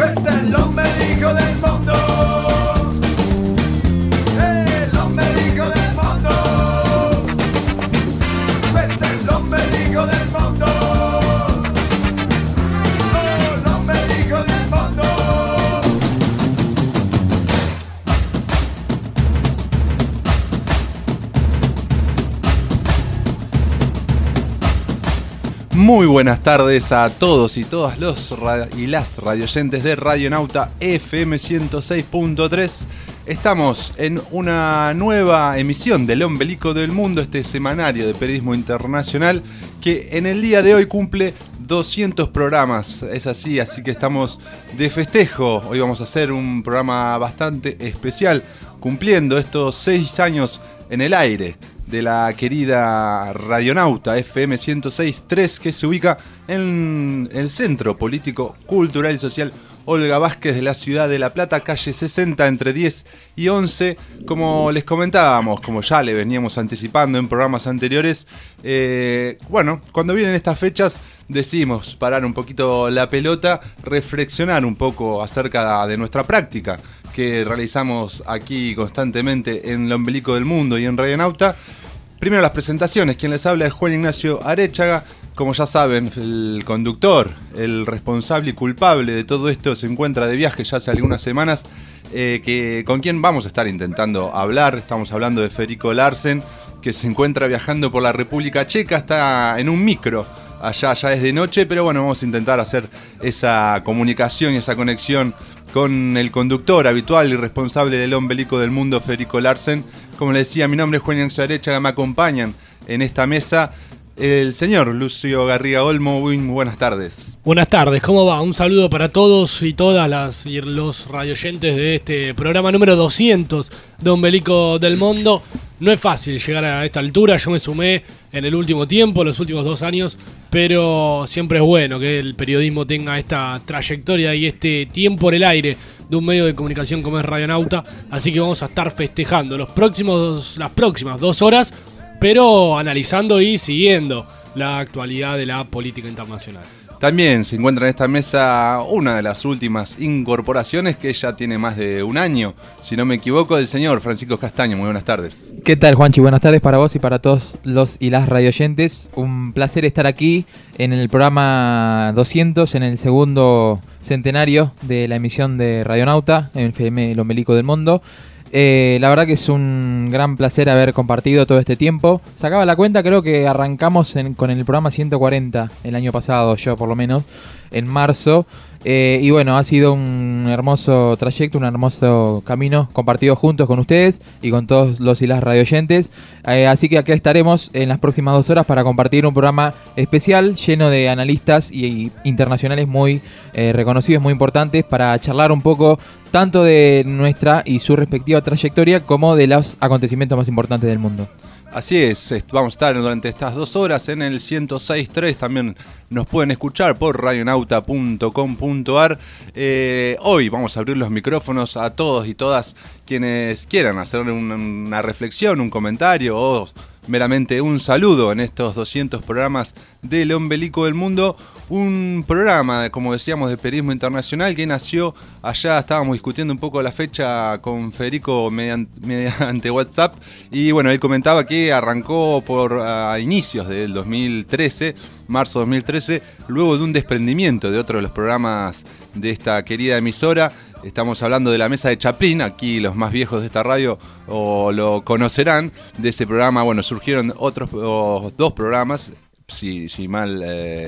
Este es el ombelico del mundo. El ombelico del mundo. Este es el ombelico del mundo. Oh, el ombelico del mundo. Muy buenas tardes a todos y todas los y las radioyentes de Radionauta FM 106.3. Estamos en una nueva emisión del Ombelico del Mundo, este semanario de periodismo internacional que en el día de hoy cumple 200 programas. Es así que estamos de festejo. Hoy vamos a hacer un programa bastante especial, cumpliendo estos 6 años en el aire de la querida Radionauta FM 106.3, que se ubica en el Centro Político, Cultural y Social Olga Vázquez de la ciudad de La Plata, calle 60, entre 10 y 11. Como les comentábamos, como ya le veníamos anticipando en programas anteriores, cuando vienen estas fechas decidimos parar un poquito la pelota, reflexionar un poco acerca de nuestra práctica que realizamos aquí constantemente en el Ombelico del Mundo y en Radionauta. Primero las presentaciones. Quien les habla es Juan Ignacio Arechaga. Como ya saben, el conductor, el responsable y culpable de todo esto, se encuentra de viaje ya hace algunas semanas, con quien vamos a estar intentando hablar. Estamos hablando de Federico Larsen, que se encuentra viajando por la República Checa, está en un micro. Allá ya es de noche, pero bueno, vamos a intentar hacer esa comunicación y esa conexión con el conductor habitual y responsable del Ombelico del Mundo, Federico Larsen. Como les decía, mi nombre es Juan Ignacio Arechaga, me acompañan en esta mesa el señor Lucio Garriga Olmo. Muy buenas tardes. Buenas tardes, ¿cómo va? Un saludo para todos y todas los radioyentes de este programa número 200 de Ombelico del Mundo. No es fácil llegar a esta altura, yo me sumé en el último tiempo, los últimos 2 años, pero siempre es bueno que el periodismo tenga esta trayectoria y este tiempo en el aire de un medio de comunicación como es Radionauta, así que vamos a estar festejando las próximas 2 horas, pero analizando y siguiendo la actualidad de la política internacional. También se encuentra en esta mesa una de las últimas incorporaciones, que ya tiene más de un año, si no me equivoco, del señor Francisco Castaño. Muy buenas tardes. ¿Qué tal, Juanchi? Buenas tardes para vos y para todos los y las radioyentes. Un placer estar aquí en el programa 200, en el segundo centenario de la emisión de Radionauta, en FM El Ombelico del Mundo. La verdad que es un gran placer haber compartido todo este tiempo. Sacaba la cuenta, creo que arrancamos con el programa 140 el año pasado, yo por lo menos, en marzo. Y bueno, ha sido un hermoso trayecto, un hermoso camino compartido juntos con ustedes y con todos los y las radioyentes. Así que acá estaremos en las próximas 2 horas para compartir un programa especial lleno de analistas y internacionales muy reconocidos, muy importantes, para charlar un poco tanto de nuestra y su respectiva trayectoria como de los acontecimientos más importantes del mundo. Así es, vamos a estar durante estas 2 horas en el 106.3, también nos pueden escuchar por radionauta.com.ar. Hoy vamos a abrir los micrófonos a todos y todas quienes quieran hacer una reflexión, un comentario o meramente un saludo en estos 200 programas del Ombelico del Mundo. Un programa, como decíamos, de periodismo internacional que nació allá. Estábamos discutiendo un poco la fecha con Federico mediante WhatsApp, y bueno, él comentaba que arrancó por inicios del 2013, marzo 2013, luego de un desprendimiento de otro de los programas de esta querida emisora. Estamos hablando de la Mesa de Chaplin. Aquí los más viejos de esta radio o lo conocerán. De ese programa, bueno, surgieron otros 2 programas, si mal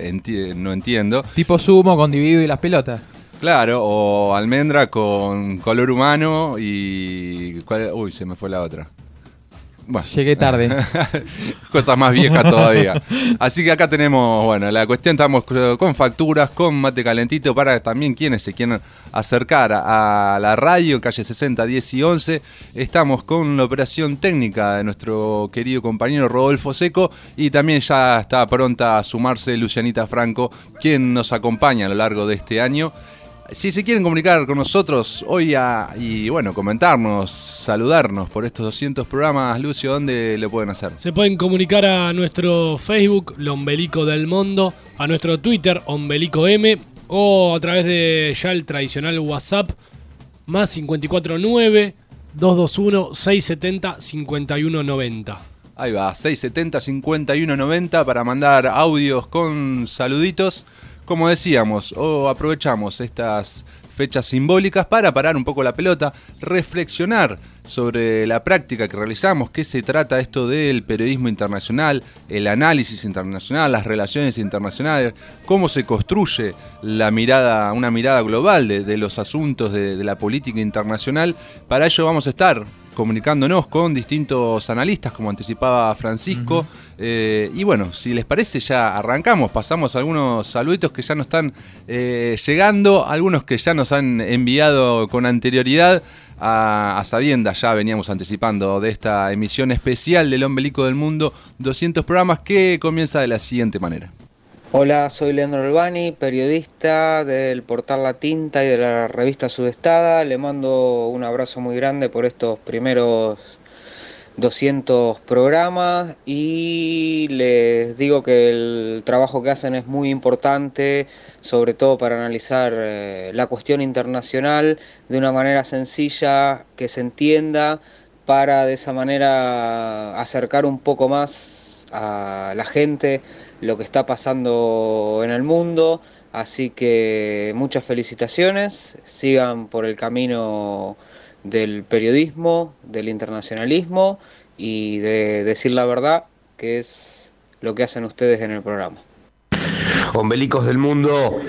no entiendo. Tipo Sumo con Dividido y las pelotas. Claro, o Almendra con Color Humano y... Uy, se me fue la otra. Bueno. Llegué tarde. Cosas más viejas todavía. Así que acá tenemos, bueno, la cuestión, estamos con facturas, con mate calentito, para también quienes se quieran acercar a la radio, calle 60, 10 y 11. Estamos con la operación técnica de nuestro querido compañero Rodolfo Seco, y también ya está pronta a sumarse Lucianita Franco, quien nos acompaña a lo largo de este año. Si se quieren comunicar con nosotros hoy y bueno, comentarnos, saludarnos por estos 200 programas, Lucio, ¿dónde lo pueden hacer? Se pueden comunicar a nuestro Facebook, El Ombelico del Mundo, a nuestro Twitter, Ombelico M, o a través de ya el tradicional WhatsApp, más 549-221-670-5190. Ahí va, 670-5190 para mandar audios con saluditos. Como decíamos, aprovechamos estas fechas simbólicas para parar un poco la pelota, reflexionar sobre la práctica que realizamos, qué se trata esto del periodismo internacional, el análisis internacional, las relaciones internacionales, cómo se construye una mirada global de los asuntos de la política internacional. Para ello vamos a estar comunicándonos con distintos analistas, como anticipaba Francisco. Y bueno, si les parece, ya arrancamos. Pasamos algunos saluditos que ya nos están llegando, algunos que ya nos han enviado con anterioridad. A sabiendas, ya veníamos anticipando de esta emisión especial del Ombelico del Mundo, 200 programas, que comienza de la siguiente manera. Hola, soy Leandro Albani, periodista del portal La Tinta y de la revista Sudestada. Le mando un abrazo muy grande por estos primeros 200 programas y les digo que el trabajo que hacen es muy importante, sobre todo para analizar la cuestión internacional de una manera sencilla, que se entienda, para de esa manera acercar un poco más a la gente lo que está pasando en el mundo. Así que muchas felicitaciones, sigan por el camino del periodismo, del internacionalismo y de decir la verdad, que es lo que hacen ustedes en el programa. Ombelicos del mundo,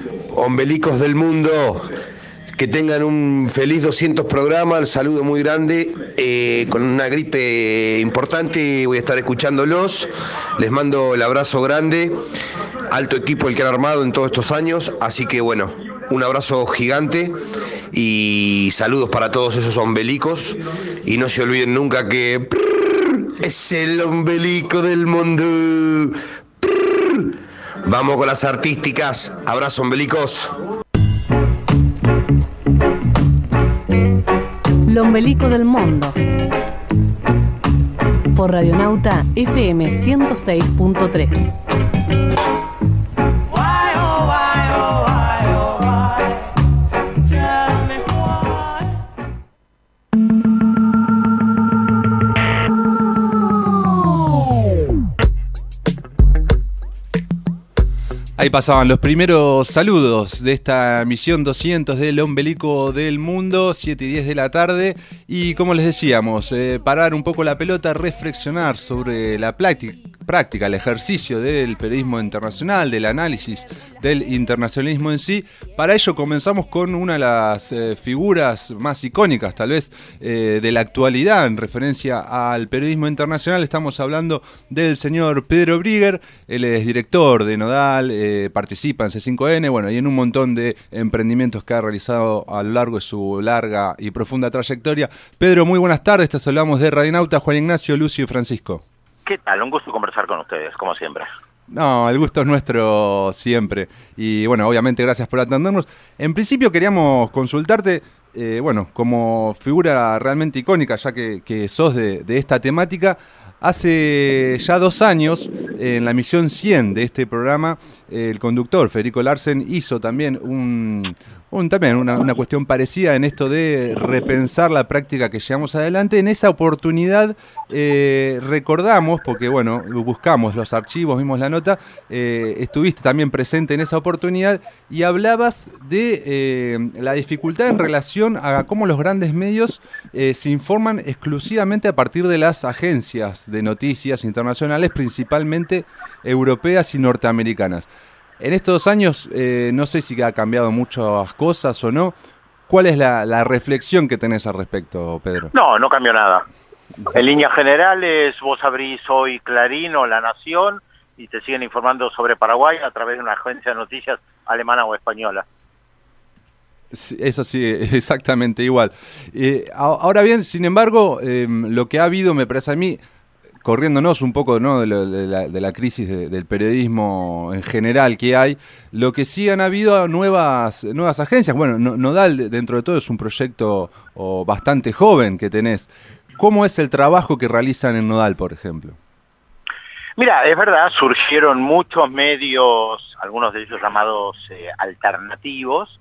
que tengan un feliz 200 programas, el saludo muy grande, con una gripe importante voy a estar escuchándolos, les mando el abrazo grande, alto equipo el que han armado en todos estos años, así que bueno, un abrazo gigante y saludos para todos esos ombelicos, y no se olviden nunca que es el ombelico del mundo. Vamos con las artísticas, abrazo ombelicos. El ombelico del mundo por Radionauta FM 106.3. Ahí pasaban los primeros saludos de esta misión 200 del Ombelico del Mundo, 7 y 10 de la tarde. Y como les decíamos, parar un poco la pelota, reflexionar sobre la práctica, el ejercicio del periodismo internacional, del análisis del internacionalismo en sí. Para ello comenzamos con una de las figuras más icónicas, tal vez, de la actualidad en referencia al periodismo internacional. Estamos hablando del señor Pedro Brigger. Él es director de Nodal, participa en C5N, bueno, y en un montón de emprendimientos que ha realizado a lo largo de su larga y profunda trayectoria. Pedro, muy buenas tardes. Te saludamos de Radionauta, Juan Ignacio, Lucio y Francisco. ¿Qué tal? Un gusto conversar con ustedes, como siempre. No, el gusto es nuestro siempre. Y bueno, obviamente gracias por atendernos. En principio queríamos consultarte, bueno, como figura realmente icónica, ya que sos de esta temática. Hace ya 2 años, en la emisión 100 de este programa, el conductor Federico Larsen hizo también una cuestión parecida en esto de repensar la práctica que llevamos adelante. En esa oportunidad recordamos, porque bueno, buscamos los archivos, vimos la nota, estuviste también presente en esa oportunidad y hablabas de la dificultad en relación a cómo los grandes medios se informan exclusivamente a partir de las agencias de noticias internacionales, principalmente europeas y norteamericanas. En estos 2 años, no sé si ha cambiado muchas cosas o no. ¿Cuál es la reflexión que tenés al respecto, Pedro? No cambió nada. En líneas generales, vos abrís hoy Clarín o La Nación y te siguen informando sobre Paraguay a través de una agencia de noticias alemana o española. Sí, eso sí, exactamente igual. Ahora bien, sin embargo, lo que ha habido, me parece a mí, corriéndonos un poco, ¿no?, de la crisis del periodismo en general que hay, lo que sí han habido nuevas agencias. Bueno, Nodal, dentro de todo, es un proyecto bastante joven que tenés. ¿Cómo es el trabajo que realizan en Nodal, por ejemplo? Mira, es verdad, surgieron muchos medios, algunos de ellos llamados alternativos.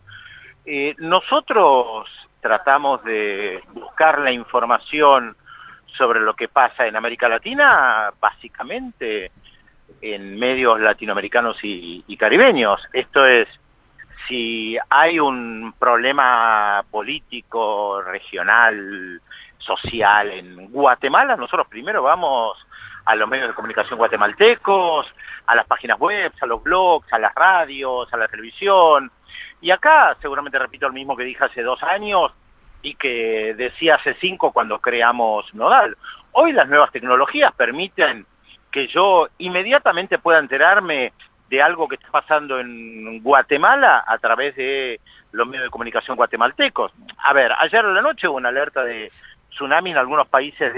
Nosotros tratamos de buscar la información sobre lo que pasa en América Latina, básicamente en medios latinoamericanos y caribeños. Esto es, si hay un problema político, regional, social en Guatemala, nosotros primero vamos a los medios de comunicación guatemaltecos, a las páginas web, a los blogs, a las radios, a la televisión. Y acá seguramente repito lo mismo que dije hace 2 años y que decía hace 5 cuando creamos Nodal. Hoy las nuevas tecnologías permiten que yo inmediatamente pueda enterarme de algo que está pasando en Guatemala a través de los medios de comunicación guatemaltecos. A ver, ayer a la noche hubo una alerta de tsunami en algunos países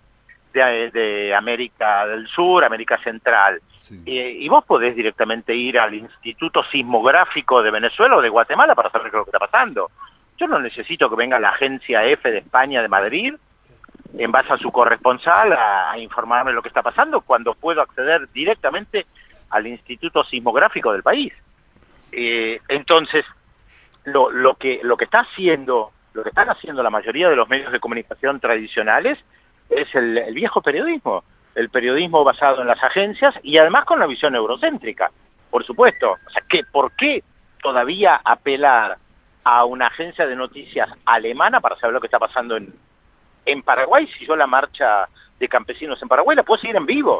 de América del Sur, América Central. Sí. Y vos podés directamente ir al Instituto Sismográfico de Venezuela o de Guatemala para saber qué es lo que está pasando. Yo no necesito que venga la agencia F de España, de Madrid, en base a su corresponsal, a informarme lo que está pasando, cuando puedo acceder directamente al Instituto Sismográfico del país. Entonces, lo que están haciendo la mayoría de los medios de comunicación tradicionales es el viejo periodismo, el periodismo basado en las agencias y además con la visión eurocéntrica, por supuesto. O sea, ¿por qué todavía apelar a una agencia de noticias alemana para saber lo que está pasando en Paraguay si yo la marcha de campesinos en Paraguay la puedo seguir en vivo?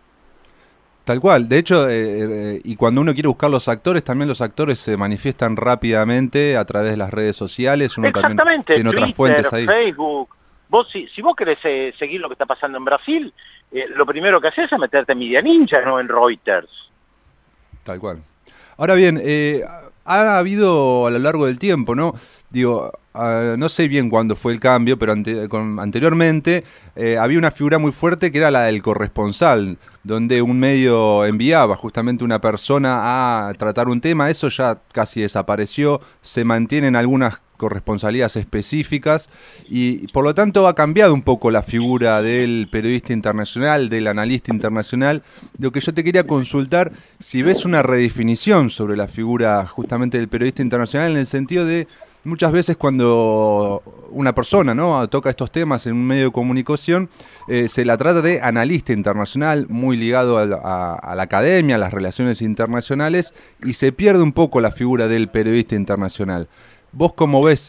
Tal cual, de hecho, y cuando uno quiere buscar los actores, también los actores se manifiestan rápidamente a través de las redes sociales, uno también tiene otras fuentes ahí. Facebook. Si vos querés seguir lo que está pasando en Brasil, lo primero que haces es meterte en Media Ninja, no en Reuters. Tal cual. Ahora bien, ha habido a lo largo del tiempo, ¿no? Digo, no sé bien cuándo fue el cambio, pero anteriormente había una figura muy fuerte que era la del corresponsal, donde un medio enviaba justamente una persona a tratar un tema. Eso ya casi desapareció, se mantienen algunas corresponsalías específicas y por lo tanto ha cambiado un poco la figura del periodista internacional, del analista internacional. Lo que yo te quería consultar, si ves una redefinición sobre la figura justamente del periodista internacional, en el sentido de muchas veces cuando una persona, ¿no?, toca estos temas en un medio de comunicación, se la trata de analista internacional, muy ligado a la academia, a las relaciones internacionales, y se pierde un poco la figura del periodista internacional. ¿Vos cómo ves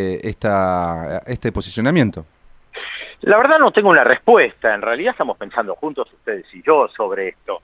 este posicionamiento? La verdad no tengo una respuesta. En realidad estamos pensando juntos, ustedes y yo, sobre esto.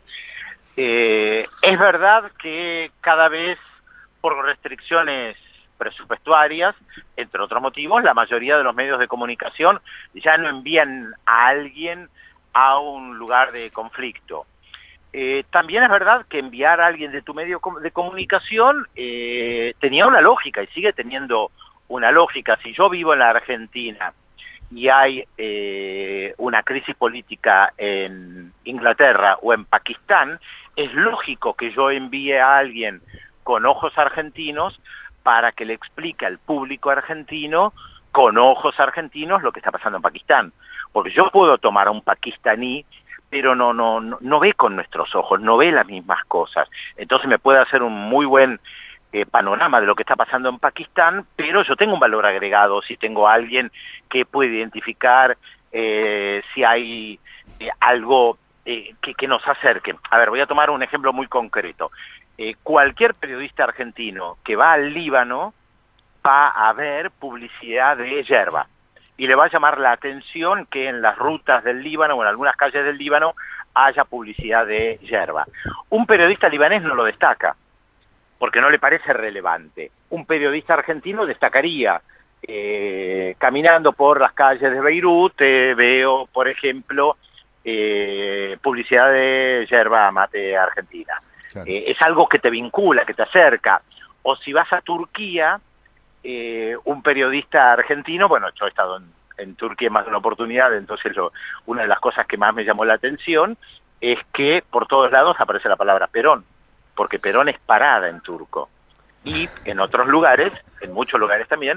Es verdad que cada vez, por restricciones presupuestarias, entre otros motivos, la mayoría de los medios de comunicación ya no envían a alguien a un lugar de conflicto. También es verdad que enviar a alguien de tu medio de comunicación tenía una lógica y sigue teniendo una lógica. Si yo vivo en la Argentina y hay una crisis política en Inglaterra o en Pakistán, es lógico que yo envíe a alguien con ojos argentinos para que le explique al público argentino con ojos argentinos lo que está pasando en Pakistán. Porque yo puedo tomar a un pakistaní, pero no ve con nuestros ojos, no ve las mismas cosas. Entonces me puede hacer un muy buen panorama de lo que está pasando en Pakistán, pero yo tengo un valor agregado si tengo a alguien que puede identificar si hay algo que nos acerque. A ver, voy a tomar un ejemplo muy concreto. Cualquier periodista argentino que va al Líbano va a ver publicidad de yerba. Y le va a llamar la atención que en las rutas del Líbano o en algunas calles del Líbano haya publicidad de yerba. Un periodista libanés no lo destaca, porque no le parece relevante. Un periodista argentino destacaría. Caminando por las calles de Beirut, veo, por ejemplo, publicidad de yerba mate argentina. Claro. Es algo que te vincula, que te acerca. O si vas a Turquía, un periodista argentino, bueno, yo he estado en Turquía en más de una oportunidad, entonces una de las cosas que más me llamó la atención es que por todos lados aparece la palabra Perón, porque Perón es parada en turco. Y en otros lugares, en muchos lugares también,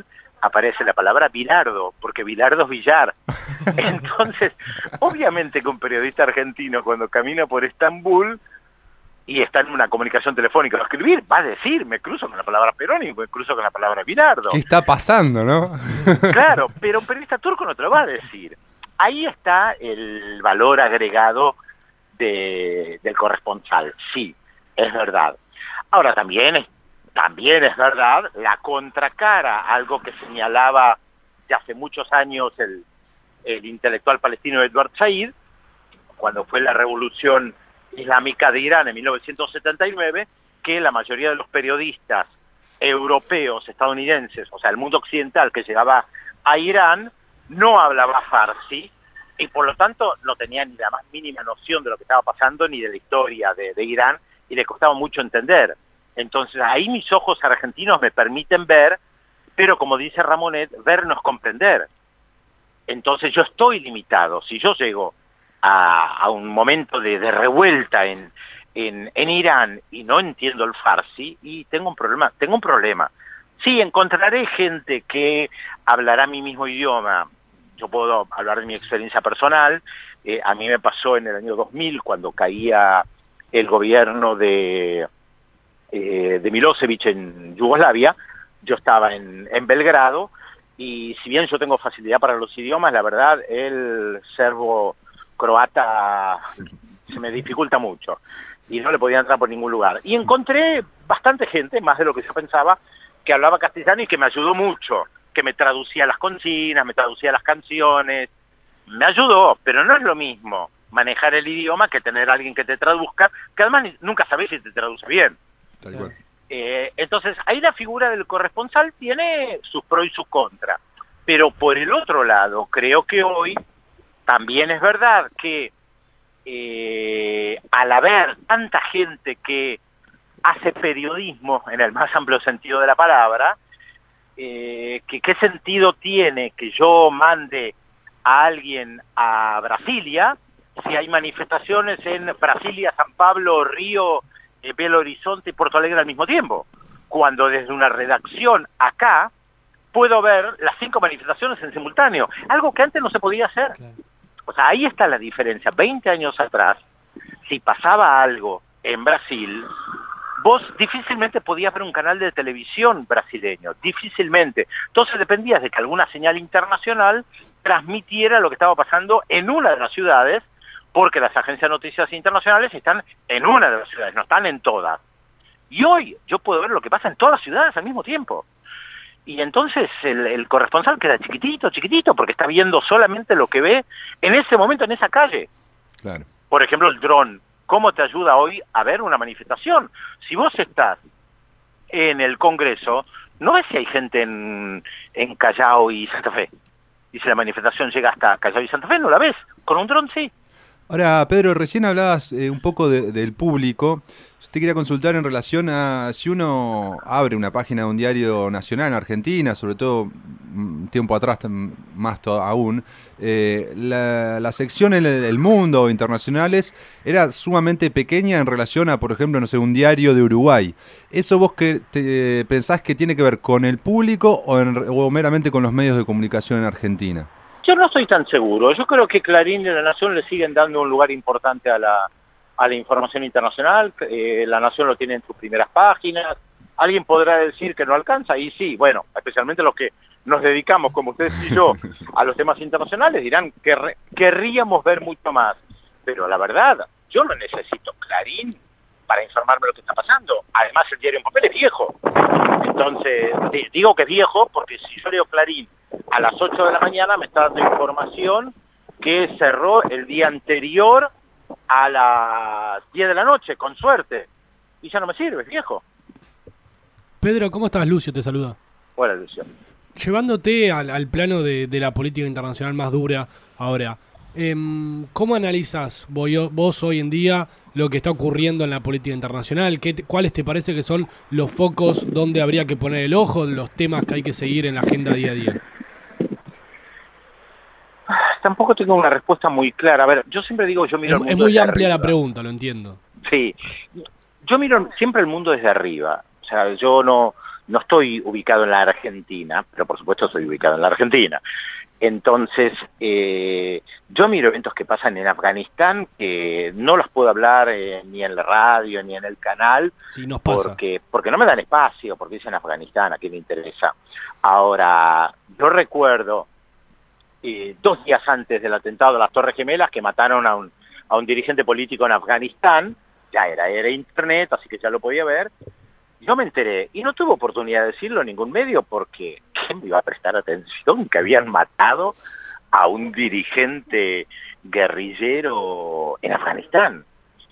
aparece la palabra bilardo, porque bilardo es billar. Entonces, obviamente que un periodista argentino cuando camina por Estambul y está en una comunicación telefónica a escribir, va a decir, me cruzo con la palabra Perón y me cruzo con la palabra bilardo. ¿Qué está pasando, no? Claro, pero un periodista turco no te lo va a decir. Ahí está el valor agregado del corresponsal, sí, es verdad. Ahora también es verdad la contracara, algo que señalaba ya hace muchos años el intelectual palestino Edward Said, cuando fue la revolución islámica de Irán en 1979, que la mayoría de los periodistas europeos, estadounidenses, o sea, el mundo occidental que llegaba a Irán, no hablaba farsi, y por lo tanto no tenía ni la más mínima noción de lo que estaba pasando, ni de la historia de Irán, y le costaba mucho entender. Entonces ahí mis ojos argentinos me permiten ver, pero como dice Ramonet, ver no es comprender. Entonces yo estoy limitado. Si yo llego a un momento de revuelta en Irán y no entiendo el farsi, y tengo un problema. Sí, encontraré gente que hablará mi mismo idioma. Yo puedo hablar de mi experiencia personal. A mí me pasó en el año 2000, cuando caía el gobierno de Milosevic en Yugoslavia. Yo estaba en Belgrado, y si bien yo tengo facilidad para los idiomas, la verdad, el serbo-croata se me dificulta mucho, y no le podía entrar por ningún lugar. Y encontré bastante gente, más de lo que yo pensaba, que hablaba castellano y que me ayudó mucho, que me traducía las consignas, me traducía las canciones, me ayudó, pero no es lo mismo manejar el idioma que tener a alguien que te traduzca, que además nunca sabés si te traduce bien. Tal cual. Entonces, ahí la figura del corresponsal tiene sus pros y sus contras. Pero por el otro lado, creo que hoy también es verdad que al haber tanta gente que hace periodismo en el más amplio sentido de la palabra, ¿qué sentido tiene que yo mande a alguien a Brasilia si hay manifestaciones en Brasilia, San Pablo, Río, Belo Horizonte y Porto Alegre al mismo tiempo? Cuando desde una redacción acá puedo ver las 5 manifestaciones en simultáneo, algo que antes no se podía hacer. Claro. O sea, ahí está la diferencia. 20 años atrás, si pasaba algo en Brasil, vos difícilmente podías ver un canal de televisión brasileño, difícilmente. Entonces dependías de que alguna señal internacional transmitiera lo que estaba pasando en una de las ciudades, porque las agencias de noticias internacionales están en una de las ciudades, no están en todas. Y hoy yo puedo ver lo que pasa en todas las ciudades al mismo tiempo. Y entonces el corresponsal queda chiquitito, porque está viendo solamente lo que ve en ese momento, en esa calle. Claro. Por ejemplo, el dron. ¿Cómo te ayuda hoy a ver una manifestación? Si vos estás en el Congreso, no ves si hay gente en Callao y Santa Fe. Y si la manifestación llega hasta Callao y Santa Fe, no la ves. Con un dron sí. Ahora, Pedro, recién hablabas un poco del público. Yo te quería consultar en relación a si uno abre una página de un diario nacional en Argentina, sobre todo un tiempo atrás, más aún, la sección en El Mundo o internacionales era sumamente pequeña en relación a, por ejemplo, no sé, un diario de Uruguay. ¿Eso vos pensás que tiene que ver con el público o meramente con los medios de comunicación en Argentina? Yo no estoy tan seguro. Yo creo que Clarín y La Nación le siguen dando un lugar importante a la información internacional. La Nación lo tiene en sus primeras páginas. Alguien podrá decir que no alcanza, y sí, bueno, especialmente los que nos dedicamos, como ustedes y yo, a los temas internacionales, dirán que querríamos ver mucho más. Pero la verdad, yo no necesito Clarín para informarme lo que está pasando. Además, el diario en papel es viejo. Entonces, digo que es viejo porque si yo leo Clarín a las 8 de la mañana me está dando información que cerró el día anterior a las 10 de la noche, con suerte. Y ya no me sirve, es viejo. Pedro, ¿cómo estás? Lucio te saluda. Hola, Lucio. Llevándote al plano de la política internacional más dura ahora, ¿cómo analizas vos hoy en día lo que está ocurriendo en la política internacional? ¿Cuáles te parece que son los focos donde habría que poner el ojo, los temas que hay que seguir en la agenda día a día? Tampoco tengo una respuesta muy clara. A ver, yo siempre digo, yo miro el mundo. Es muy amplia arriba. La pregunta, lo entiendo. Sí, yo miro siempre el mundo desde arriba. O sea, yo no no estoy ubicado en la Argentina, pero por supuesto estoy ubicado en la Argentina. Entonces, yo miro eventos que pasan en Afganistán que no los puedo hablar ni en la radio ni en el canal, Sí, nos pasa. porque no me dan espacio, porque dicen Afganistán, a quién le interesa. Ahora, yo recuerdo 2 días antes del atentado de las Torres Gemelas que mataron a un dirigente político en Afganistán, ya era internet, así que ya lo podía ver. Yo me enteré y no tuve oportunidad de decirlo en ningún medio porque ¿quién me iba a prestar atención que habían matado a un dirigente guerrillero en Afganistán?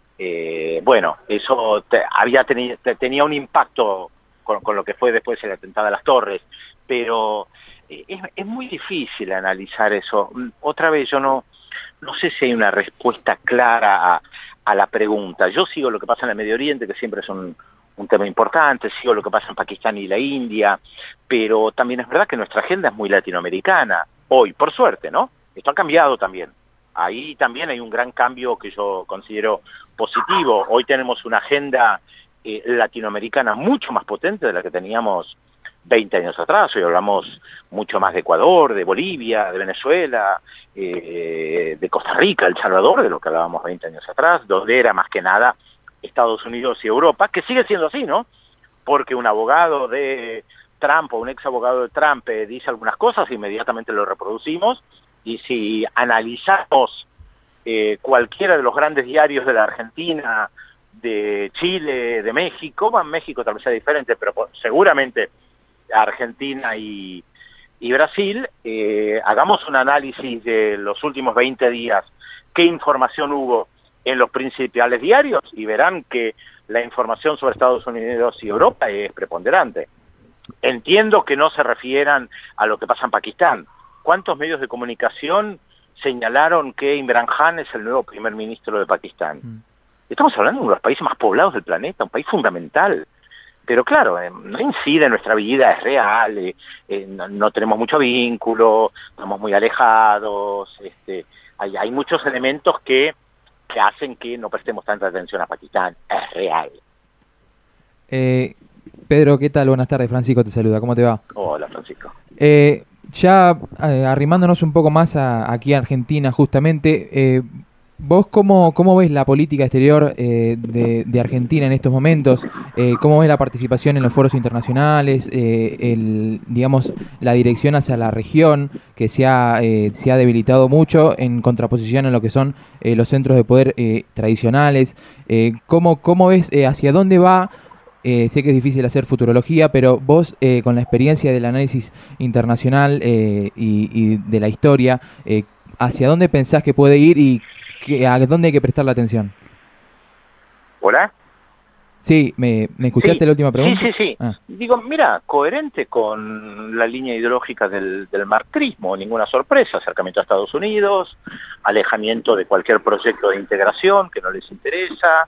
Bueno, eso tenía un impacto con lo que fue después el atentado a las Torres, pero es muy difícil analizar eso. Otra vez, yo no sé si hay una respuesta clara a la pregunta. Yo sigo lo que pasa en el Medio Oriente, que siempre es un tema importante, sigo lo que pasa en Pakistán y la India, pero también es verdad que nuestra agenda es muy latinoamericana, hoy, por suerte, ¿no? Esto ha cambiado también. Ahí también hay un gran cambio que yo considero positivo. Hoy tenemos una agenda latinoamericana mucho más potente de la que teníamos 20 años atrás. Hoy hablamos mucho más de Ecuador, de Bolivia, de Venezuela, de Costa Rica, El Salvador, de lo que hablábamos 20 años atrás, donde era más que nada Estados Unidos y Europa, que sigue siendo así, ¿no? Porque un abogado de Trump o un ex abogado de Trump dice algunas cosas, inmediatamente lo reproducimos, y si analizamos cualquiera de los grandes diarios de la Argentina, de Chile, de México, bueno, México tal vez sea diferente, pero seguramente Argentina y Brasil, hagamos un análisis de los últimos 20 días, qué información hubo en los principales diarios y verán que la información sobre Estados Unidos y Europa es preponderante. Entiendo que no se refieran a lo que pasa en Pakistán. ¿Cuántos medios de comunicación señalaron que Imran Khan es el nuevo primer ministro de Pakistán? Estamos hablando de uno de los países más poblados del planeta, un país fundamental. Pero claro, no incide en nuestra vida, es real, no tenemos mucho vínculo, estamos muy alejados, hay muchos elementos que hacen que no prestemos tanta atención a Pakistán, es real. Pedro, ¿qué tal? Buenas tardes, Francisco te saluda, ¿cómo te va? Hola, Francisco. Ya arrimándonos un poco más aquí a Argentina, justamente, ¿vos cómo ves la política exterior de Argentina en estos momentos? ¿Cómo ves la participación en los foros internacionales? Digamos, la dirección hacia la región, que se ha debilitado mucho en contraposición a lo que son los centros de poder tradicionales. ¿Cómo ves hacia dónde va? Sé que es difícil hacer futurología, pero vos, con la experiencia del análisis internacional y de la historia, ¿hacia dónde pensás que puede ir y a dónde hay que prestar la atención? ¿Hola? Sí, ¿me escuchaste Sí, la última pregunta? Sí. Ah. Digo, mira, coherente con la línea ideológica del marxismo, ninguna sorpresa, acercamiento a Estados Unidos, alejamiento de cualquier proyecto de integración que no les interesa,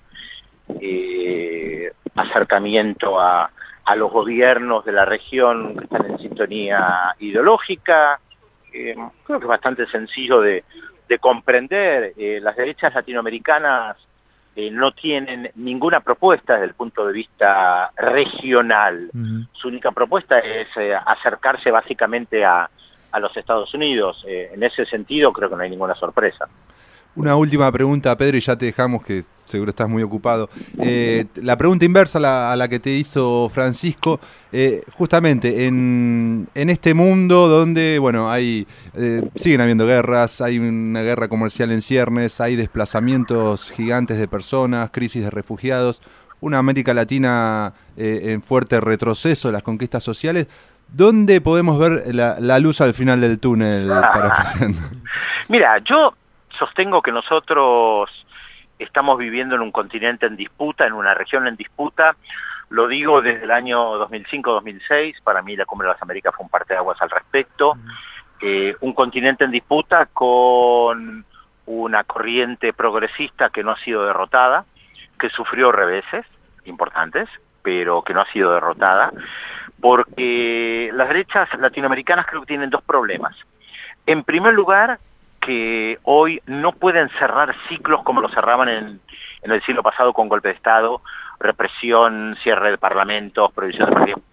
acercamiento a los gobiernos de la región que están en sintonía ideológica. Creo que es bastante sencillo de comprender. Las derechas latinoamericanas no tienen ninguna propuesta desde el punto de vista regional. Su única propuesta es acercarse básicamente a los Estados Unidos. En ese sentido creo que no hay ninguna sorpresa. Una última pregunta, Pedro, y ya te dejamos, que seguro estás muy ocupado. La pregunta inversa a la que te hizo Francisco, justamente en este mundo donde, bueno, siguen habiendo guerras, hay una guerra comercial en ciernes, hay desplazamientos gigantes de personas, crisis de refugiados, una América Latina en fuerte retroceso de las conquistas sociales. ¿Dónde podemos ver la luz al final del túnel, parafraseando? Mira, yo sostengo que nosotros estamos viviendo en un continente en disputa, en una región en disputa. Lo digo desde el año 2005-2006, para mí la Cumbre de las Américas fue un parteaguas al respecto. Un continente en disputa con una corriente progresista que no ha sido derrotada, que sufrió reveses importantes, pero que no ha sido derrotada, porque las derechas latinoamericanas creo que tienen dos problemas. En primer lugar, que hoy no pueden cerrar ciclos como lo cerraban en el siglo pasado con golpe de Estado, represión, cierre de parlamentos, prohibición de partidos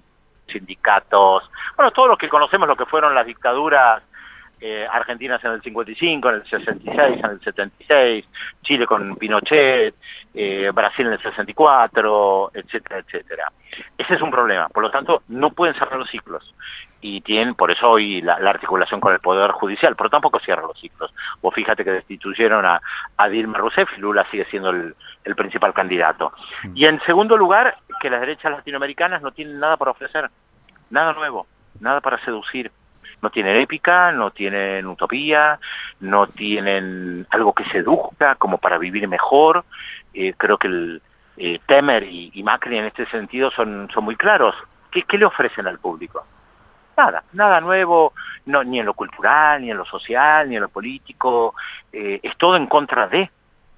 sindicatos, bueno, todos los que conocemos lo que fueron las dictaduras argentinas en el 55, en el 66, en el 76, Chile con Pinochet, Brasil en el 64, etcétera, etcétera. Ese es un problema, por lo tanto no pueden cerrar los ciclos y tienen por eso hoy la articulación con el Poder Judicial, pero tampoco cierran los ciclos. Vos fíjate que destituyeron a Dilma Rousseff y Lula sigue siendo el principal candidato. Y en segundo lugar, que las derechas latinoamericanas no tienen nada para ofrecer, nada nuevo, nada para seducir. No tienen épica, no tienen utopía, no tienen algo que seduzca como para vivir mejor. Creo que Temer y Macri en este sentido son muy claros. ¿Qué le ofrecen al público? Nada nuevo, no, ni en lo cultural, ni en lo social, ni en lo político. Es todo en contra de,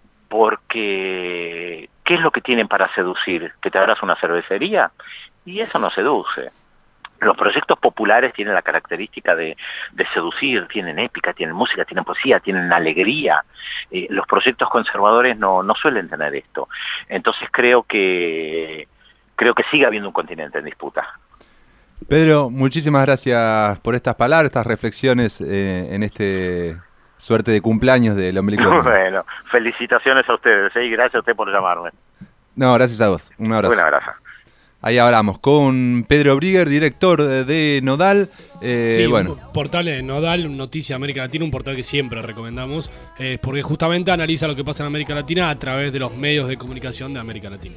porque ¿qué es lo que tienen para seducir? ¿Que te abras una cervecería? Y eso no seduce. Los proyectos populares tienen la característica de seducir, tienen épica, tienen música, tienen poesía, tienen alegría. Los proyectos conservadores no suelen tener esto. Entonces creo que sigue habiendo un continente en disputa. Pedro, muchísimas gracias por estas palabras, estas reflexiones en este suerte de cumpleaños del Ombelico del Mundo. Bueno, felicitaciones a ustedes y gracias a usted por llamarme. No, gracias a vos. Un abrazo. Un abrazo. Ahí hablamos con Pedro Brigger, director de Nodal. Sí, bueno. Un portal Nodal, Noticia América Latina, un portal que siempre recomendamos, porque justamente analiza lo que pasa en América Latina a través de los medios de comunicación de América Latina.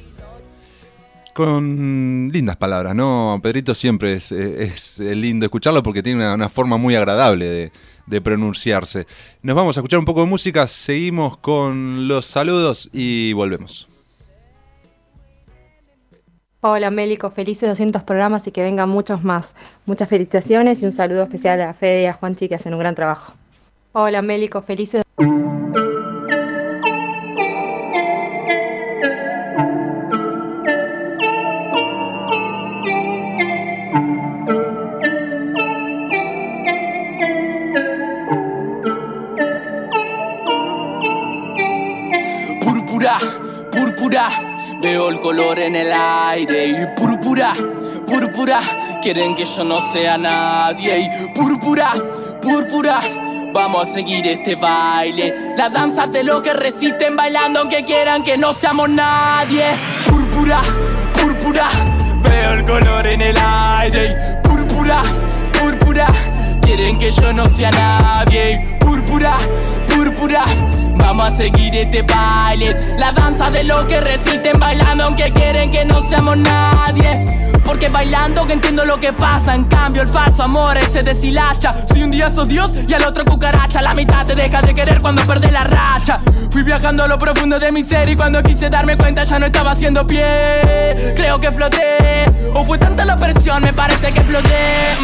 Con lindas palabras, ¿no? Pedrito siempre es lindo escucharlo porque tiene una forma muy agradable de pronunciarse. Nos vamos a escuchar un poco de música, seguimos con los saludos y volvemos. Hola Mélico, felices 200 programas y que vengan muchos más. Muchas felicitaciones y un saludo especial a Fede y a Juanchi que hacen un gran trabajo. Hola Mélico, felices. Púrpura, púrpura. Veo el color en el aire y púrpura, púrpura, quieren que yo no sea nadie y púrpura, púrpura, vamos a seguir este baile, la danza de los que resisten bailando aunque quieran que no seamos nadie. Púrpura, púrpura, veo el color en el aire y púrpura, púrpura, quieren que yo no sea nadie y púrpura, púrpura. Vamos a seguir este baile, la danza de los que resisten bailando aunque quieren que no seamos nadie. Porque bailando que entiendo lo que pasa, en cambio el falso amor se deshilacha. Si un día sos Dios y al otro cucaracha, la mitad te deja de querer cuando perdés la racha. Fui viajando a lo profundo de mi ser y cuando quise darme cuenta ya no estaba haciendo pie. Creo que floté, o fue tanta la presión, me parece que exploté.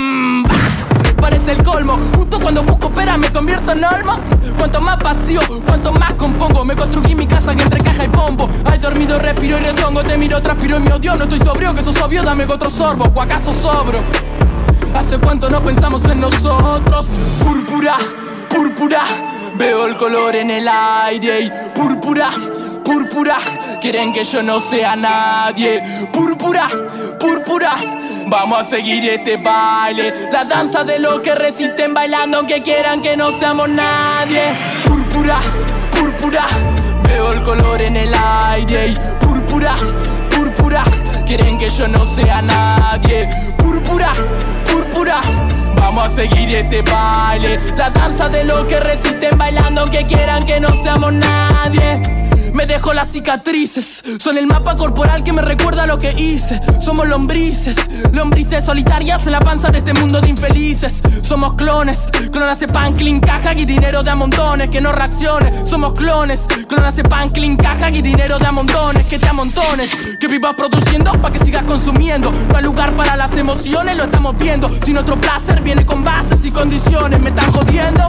Parece el colmo, justo cuando busco pera me convierto en olmo. Cuanto más vacío, cuanto más compongo. Me construí mi casa que entre caja y pombo. Ay, dormido, respiro y rezongo. Te miro, transpiro y me odio. No estoy sobrio, que sos obvio, dame otro sorbo. ¿O acaso sobro? ¿Hace cuánto no pensamos en nosotros? Púrpura, púrpura, veo el color en el aire y púrpura, púrpura, quieren que yo no sea nadie. Púrpura, púrpura, vamos a seguir este baile, la danza de los que resisten bailando aunque quieran que no seamos nadie. Púrpura, púrpura, veo el color en el aire y púrpura, púrpura, quieren que yo no sea nadie. Púrpura, púrpura, vamos a seguir este baile, la danza de los que resisten bailando aunque quieran que no seamos nadie. Me dejo las cicatrices, son el mapa corporal que me recuerda lo que hice. Somos lombrices, lombrices solitarias en la panza de este mundo de infelices. Somos clones, clones de pan, clean, caja y dinero de a montones que no reaccione. Somos clones, clones de pan, clean, caja y dinero de a montones que te amontones. Que vivas produciendo pa' que sigas consumiendo. No hay lugar para las emociones, lo estamos viendo. Si nuestro placer viene con bases y condiciones, me están jodiendo.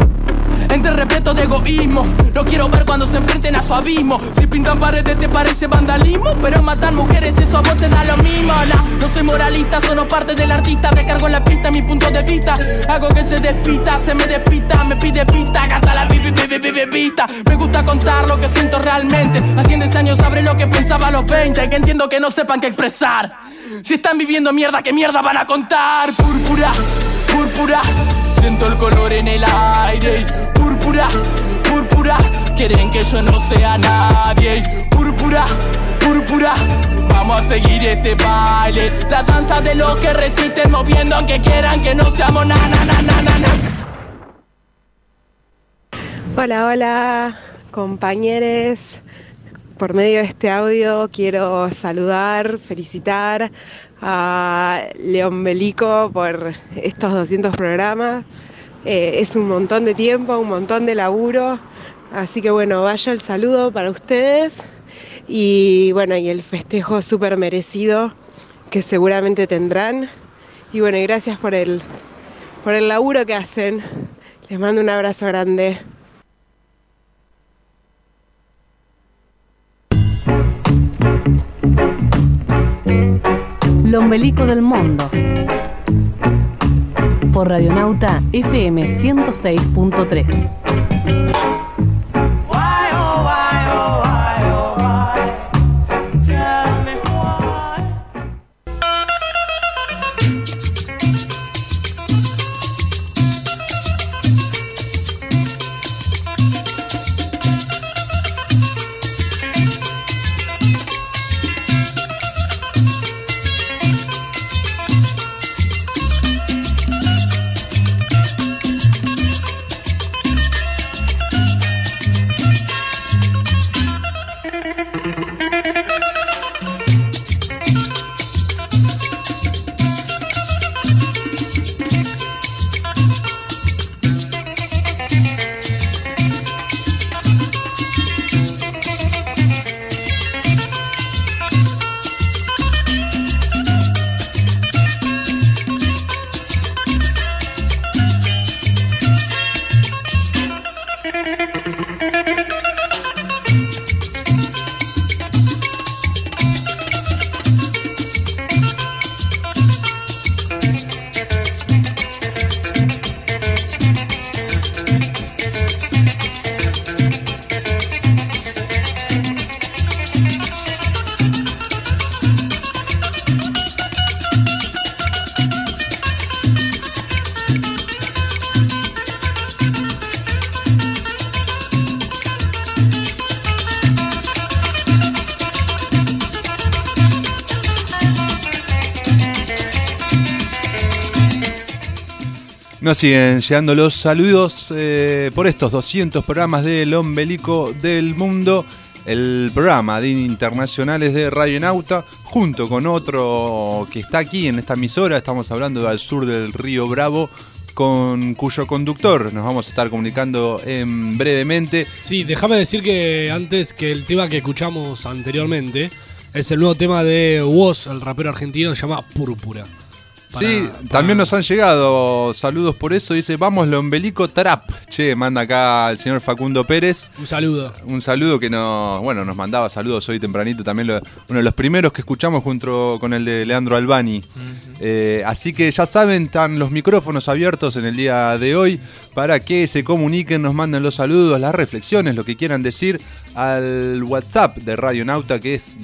Entre repleto de egoísmo, lo quiero ver cuando se enfrenten a su abismo. Si pintan paredes te parece vandalismo, pero matan mujeres eso a vos te da lo mismo. No soy moralista, sono parte del artista. Recargo en la pista mi punto de vista. Hago que se despista, se me despista, me pide pista, gasta la pista. Me gusta contar lo que siento realmente. Hace 10 años sabré lo que pensaba a los 20, que entiendo que no sepan qué expresar. Si están viviendo mierda, ¿qué mierda van a contar? Púrpura, púrpura, siento el color en el aire. Púrpura, púrpura, quieren que yo no sea nadie. Púrpura, púrpura, vamos a seguir este baile. La danza de los que resisten moviendo aunque quieran que no seamos na. Hola, hola, compañeros. Por medio de este audio quiero saludar, felicitar a León Belico por estos 200 programas. Es un montón de tiempo, un montón de laburo. Así que bueno, vaya el saludo para ustedes. Y bueno, y el festejo súper merecido que seguramente tendrán. Y bueno, y gracias por el laburo que hacen. Les mando un abrazo grande. L'Ombelico del Mundo. Por Radionauta FM 106.3. Nos siguen llegando los saludos por estos 200 programas del Ombelico del Mundo, el programa de internacionales de Radionauta, junto con otro que está aquí en esta emisora. Estamos hablando al sur del Río Bravo, con cuyo conductor nos vamos a estar comunicando brevemente. Sí, déjame decir que antes que el tema que escuchamos anteriormente es el nuevo tema de Woz, el rapero argentino, se llama Púrpura. También nos han llegado saludos por eso. Dice, vamos L'Ombelico Trap. Che, manda acá el señor Facundo Pérez. Un saludo. Un saludo que nos mandaba saludos hoy tempranito. También uno de los primeros que escuchamos junto con el de Leandro Albani. Así que ya saben, están los micrófonos abiertos en el día de hoy para que se comuniquen, nos manden los saludos, las reflexiones, lo que quieran decir al WhatsApp de Radionauta, que es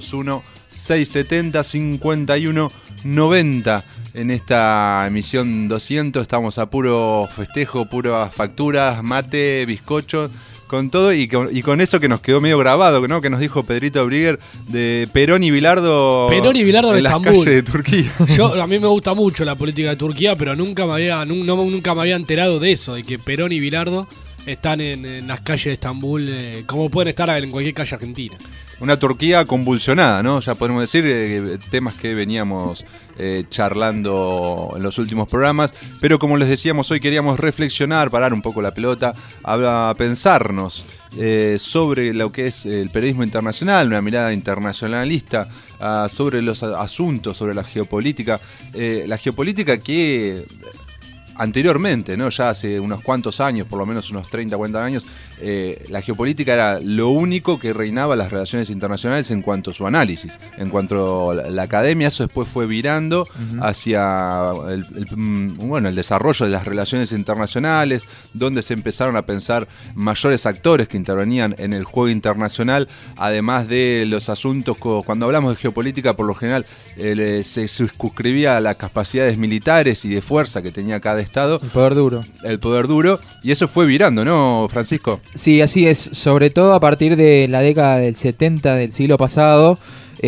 221-670-5190. En esta emisión 200 estamos a puro festejo, puras facturas, mate, bizcocho, con todo y con eso que nos quedó medio grabado, ¿no? Que nos dijo Pedrito Brigger de Perón y Bilardo en las Estambul. calles de Turquía. A mí me gusta mucho la política de Turquía, pero nunca me había enterado de eso, de que Perón y Bilardo están en las calles de Estambul, como pueden estar en cualquier calle argentina. Una Turquía convulsionada, ¿no? Ya podemos decir temas que veníamos charlando en los últimos programas, pero como les decíamos, hoy queríamos reflexionar, parar un poco la pelota, a pensarnos sobre lo que es el periodismo internacional, una mirada internacionalista sobre los asuntos, sobre la geopolítica que anteriormente, ¿no? Ya hace unos cuantos años, por lo menos unos 30, 40 años, la geopolítica era lo único que reinaba las relaciones internacionales en cuanto a su análisis. En cuanto a la academia, eso después fue virando hacia el desarrollo de las relaciones internacionales, donde se empezaron a pensar mayores actores que intervenían en el juego internacional, además de los asuntos, cuando hablamos de geopolítica, por lo general se circunscribía a las capacidades militares y de fuerza que tenía cada estado. El poder duro. El poder duro, y eso fue virando, ¿no, Francisco? Sí, así es, sobre todo a partir de la década del 70 del siglo pasado,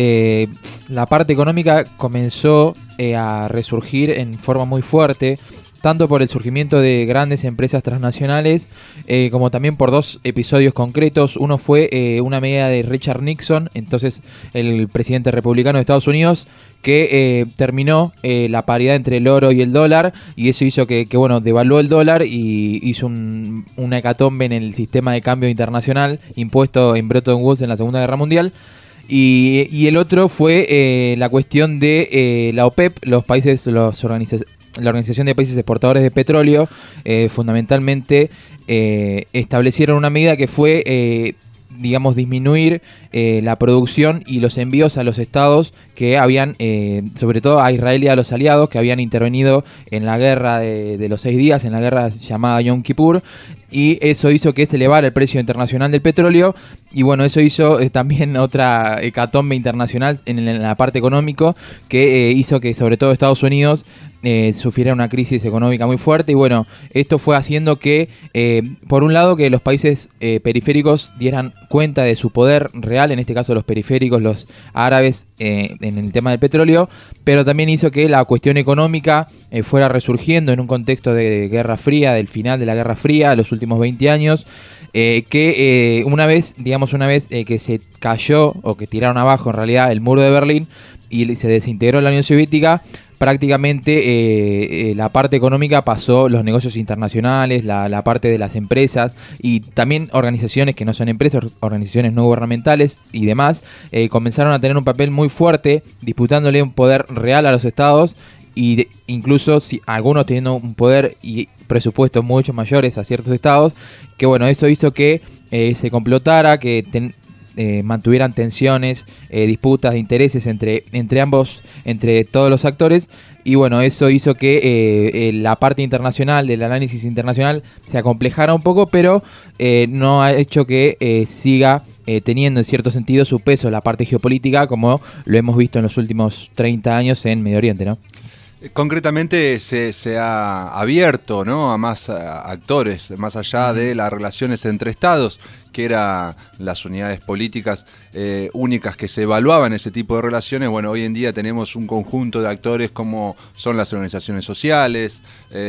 la parte económica comenzó a resurgir en forma muy fuerte, tanto por el surgimiento de grandes empresas transnacionales, como también por dos episodios concretos. Uno fue una medida de Richard Nixon, entonces el presidente republicano de Estados Unidos, que terminó la paridad entre el oro y el dólar, y eso hizo que devaluó el dólar y hizo una hecatombe en el sistema de cambio internacional impuesto en Bretton Woods en la Segunda Guerra Mundial. Y el otro fue la cuestión de la OPEP, la Organización de Países Exportadores de Petróleo, fundamentalmente establecieron una medida que fue, disminuir la producción y los envíos a los estados que habían, sobre todo a Israel y a los aliados, que habían intervenido en la guerra de los 6 días, en la guerra llamada Yom Kippur, y eso hizo que se elevara el precio internacional del petróleo, y eso hizo también otra hecatombe internacional en la parte económica, que hizo que sobre todo Estados Unidos sufriera una crisis económica muy fuerte, y esto fue haciendo que, por un lado, que los países periféricos dieran cuenta de su poder real, en este caso los periféricos, los árabes, en el tema del petróleo, pero también hizo que la cuestión económica fuera resurgiendo en un contexto de Guerra Fría, del final de la Guerra Fría, los últimos 20 años, que una vez que se cayó, o que tiraron abajo en realidad el muro de Berlín y se desintegró la Unión Soviética, prácticamente la parte económica pasó, los negocios internacionales, la parte de las empresas y también organizaciones que no son empresas, organizaciones no gubernamentales y demás, comenzaron a tener un papel muy fuerte, disputándole un poder real a los estados, y incluso algunos teniendo un poder y presupuestos mucho mayores a ciertos estados, que eso hizo que se complotara, que mantuvieran tensiones, disputas de intereses entre todos los actores, y eso hizo que la parte internacional, del análisis internacional, se acomplejara un poco, pero no ha hecho que siga teniendo en cierto sentido su peso la parte geopolítica, como lo hemos visto en los últimos 30 años en Medio Oriente, ¿no? Concretamente se ha abierto, ¿no?, a más actores, más allá de las relaciones entre estados, que eran las unidades políticas únicas que se evaluaban ese tipo de relaciones. Hoy en día tenemos un conjunto de actores como son las organizaciones sociales,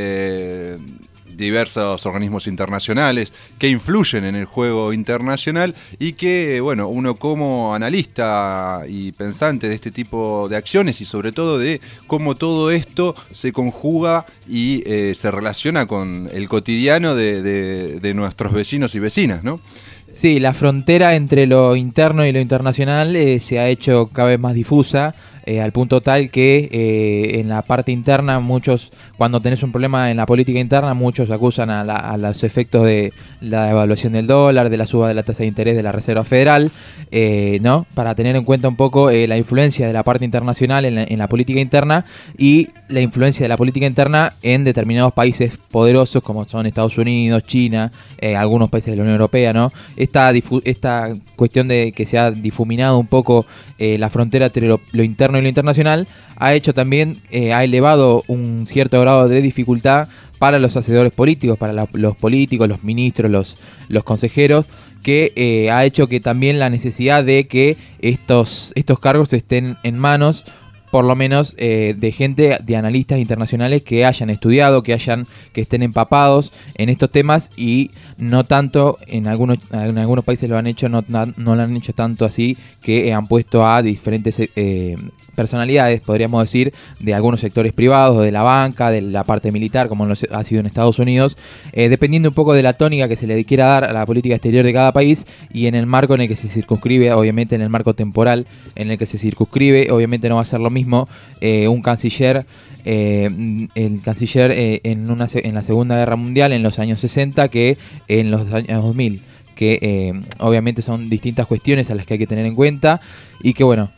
diversos organismos internacionales que influyen en el juego internacional, y que, uno como analista y pensante de este tipo de acciones, y sobre todo de cómo todo esto se conjuga y se relaciona con el cotidiano de nuestros vecinos y vecinas, ¿no? Sí, la frontera entre lo interno y lo internacional se ha hecho cada vez más difusa, al punto tal que en la parte interna cuando tenés un problema en la política interna, muchos acusan a los efectos de la devaluación del dólar, de la suba de la tasa de interés de la Reserva Federal, ¿no? Para tener en cuenta un poco la influencia de la parte internacional en la política interna, y la influencia de la política interna en determinados países poderosos como son Estados Unidos, China, algunos países de la Unión Europea, ¿no? Esta cuestión de que se ha difuminado un poco la frontera entre lo interno y lo internacional ha hecho también, ha elevado un cierto grado de dificultad para los hacedores políticos, para los políticos, los ministros, los consejeros, que ha hecho que también la necesidad de que estos cargos estén en manos, por lo menos, de gente, de analistas internacionales que hayan estudiado, que estén empapados en estos temas, y no tanto, en algunos países lo han hecho, no lo han hecho tanto así, que han puesto a diferentes personalidades, podríamos decir, de algunos sectores privados, de la banca, de la parte militar, como ha sido en Estados Unidos, dependiendo un poco de la tónica que se le quiera dar a la política exterior de cada país, y en el marco en el que se circunscribe, obviamente en el marco temporal en el que se circunscribe, obviamente no va a ser lo mismo mismo un canciller. El canciller en la Segunda Guerra Mundial en los años 60 que en los años 2000, que obviamente son distintas cuestiones a las que hay que tener en cuenta y que bueno,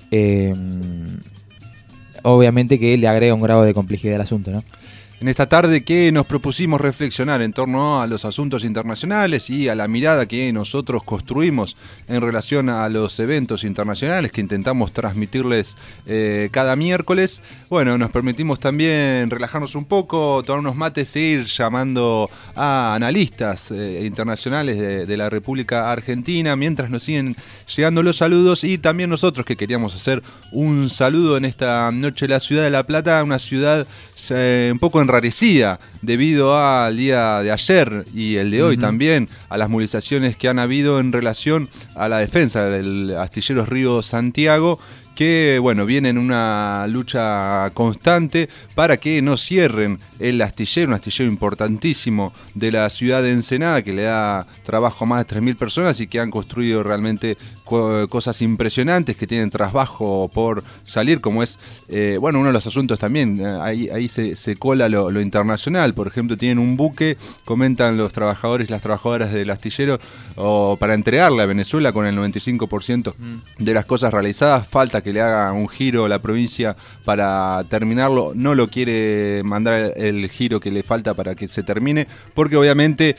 obviamente que le agrega un grado de complejidad al asunto, ¿no? En esta tarde que nos propusimos reflexionar en torno a los asuntos internacionales y a la mirada que nosotros construimos en relación a los eventos internacionales que intentamos transmitirles cada miércoles. Bueno, nos permitimos también relajarnos un poco, tomar unos mates e ir llamando a analistas internacionales de la República Argentina mientras nos siguen llegando los saludos, y también nosotros que queríamos hacer un saludo en esta noche de la ciudad de La Plata, una ciudad un poco enrarecida debido al día de ayer y el de hoy también, a las movilizaciones que han habido en relación a la defensa del astillero Río Santiago, que bueno, viene en una lucha constante para que no cierren el astillero, un astillero importantísimo de la ciudad de Ensenada, que le da trabajo a más de 3.000 personas y que han construido realmente cosas impresionantes, que tienen trabajo por salir, como es, uno de los asuntos también, ahí se cola lo internacional. Por ejemplo, tienen un buque, comentan los trabajadores y las trabajadoras del astillero, para entregarle a Venezuela con el 95% de las cosas realizadas. Falta que le haga un giro la provincia para terminarlo, no lo quiere mandar el giro que le falta para que se termine, porque obviamente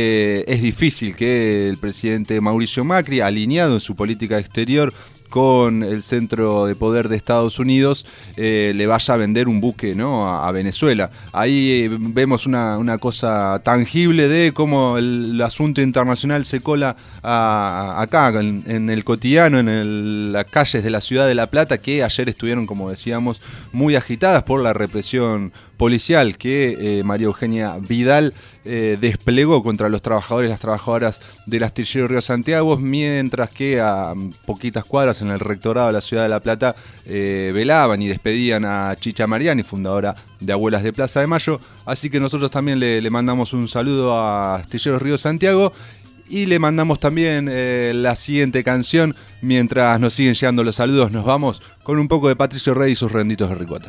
es difícil que el presidente Mauricio Macri, alineado en su política exterior con el centro de poder de Estados Unidos, le vaya a vender un buque, ¿no?, a Venezuela. Ahí vemos una cosa tangible de cómo el asunto internacional se cola acá, en el cotidiano, en las calles de la ciudad de La Plata, que ayer estuvieron, como decíamos, muy agitadas por la represión policial que María Eugenia Vidal desplegó contra los trabajadores y las trabajadoras del astillero Río Santiago, mientras que a poquitas cuadras en el rectorado de la ciudad de La Plata velaban y despedían a Chicha Mariani, fundadora de Abuelas de Plaza de Mayo. Así que nosotros también le mandamos un saludo a Astilleros Río Santiago y le mandamos también la siguiente canción. Mientras nos siguen llegando los saludos, nos vamos con un poco de Patricio Rey y sus renditos de ricota.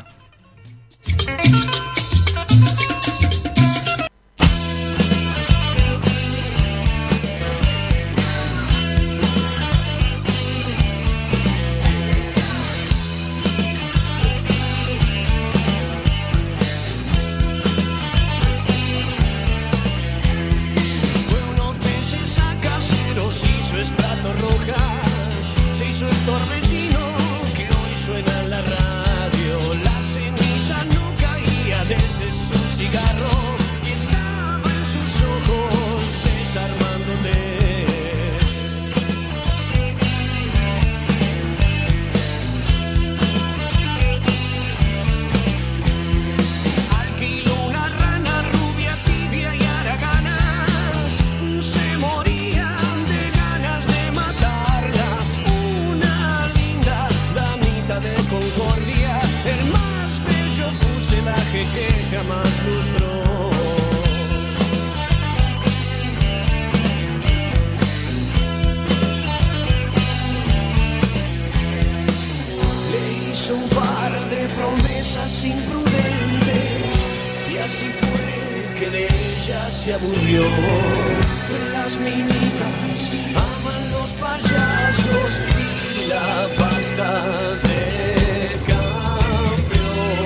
Se aburrió. Las minitas aman los payasos y la pasta de campeón.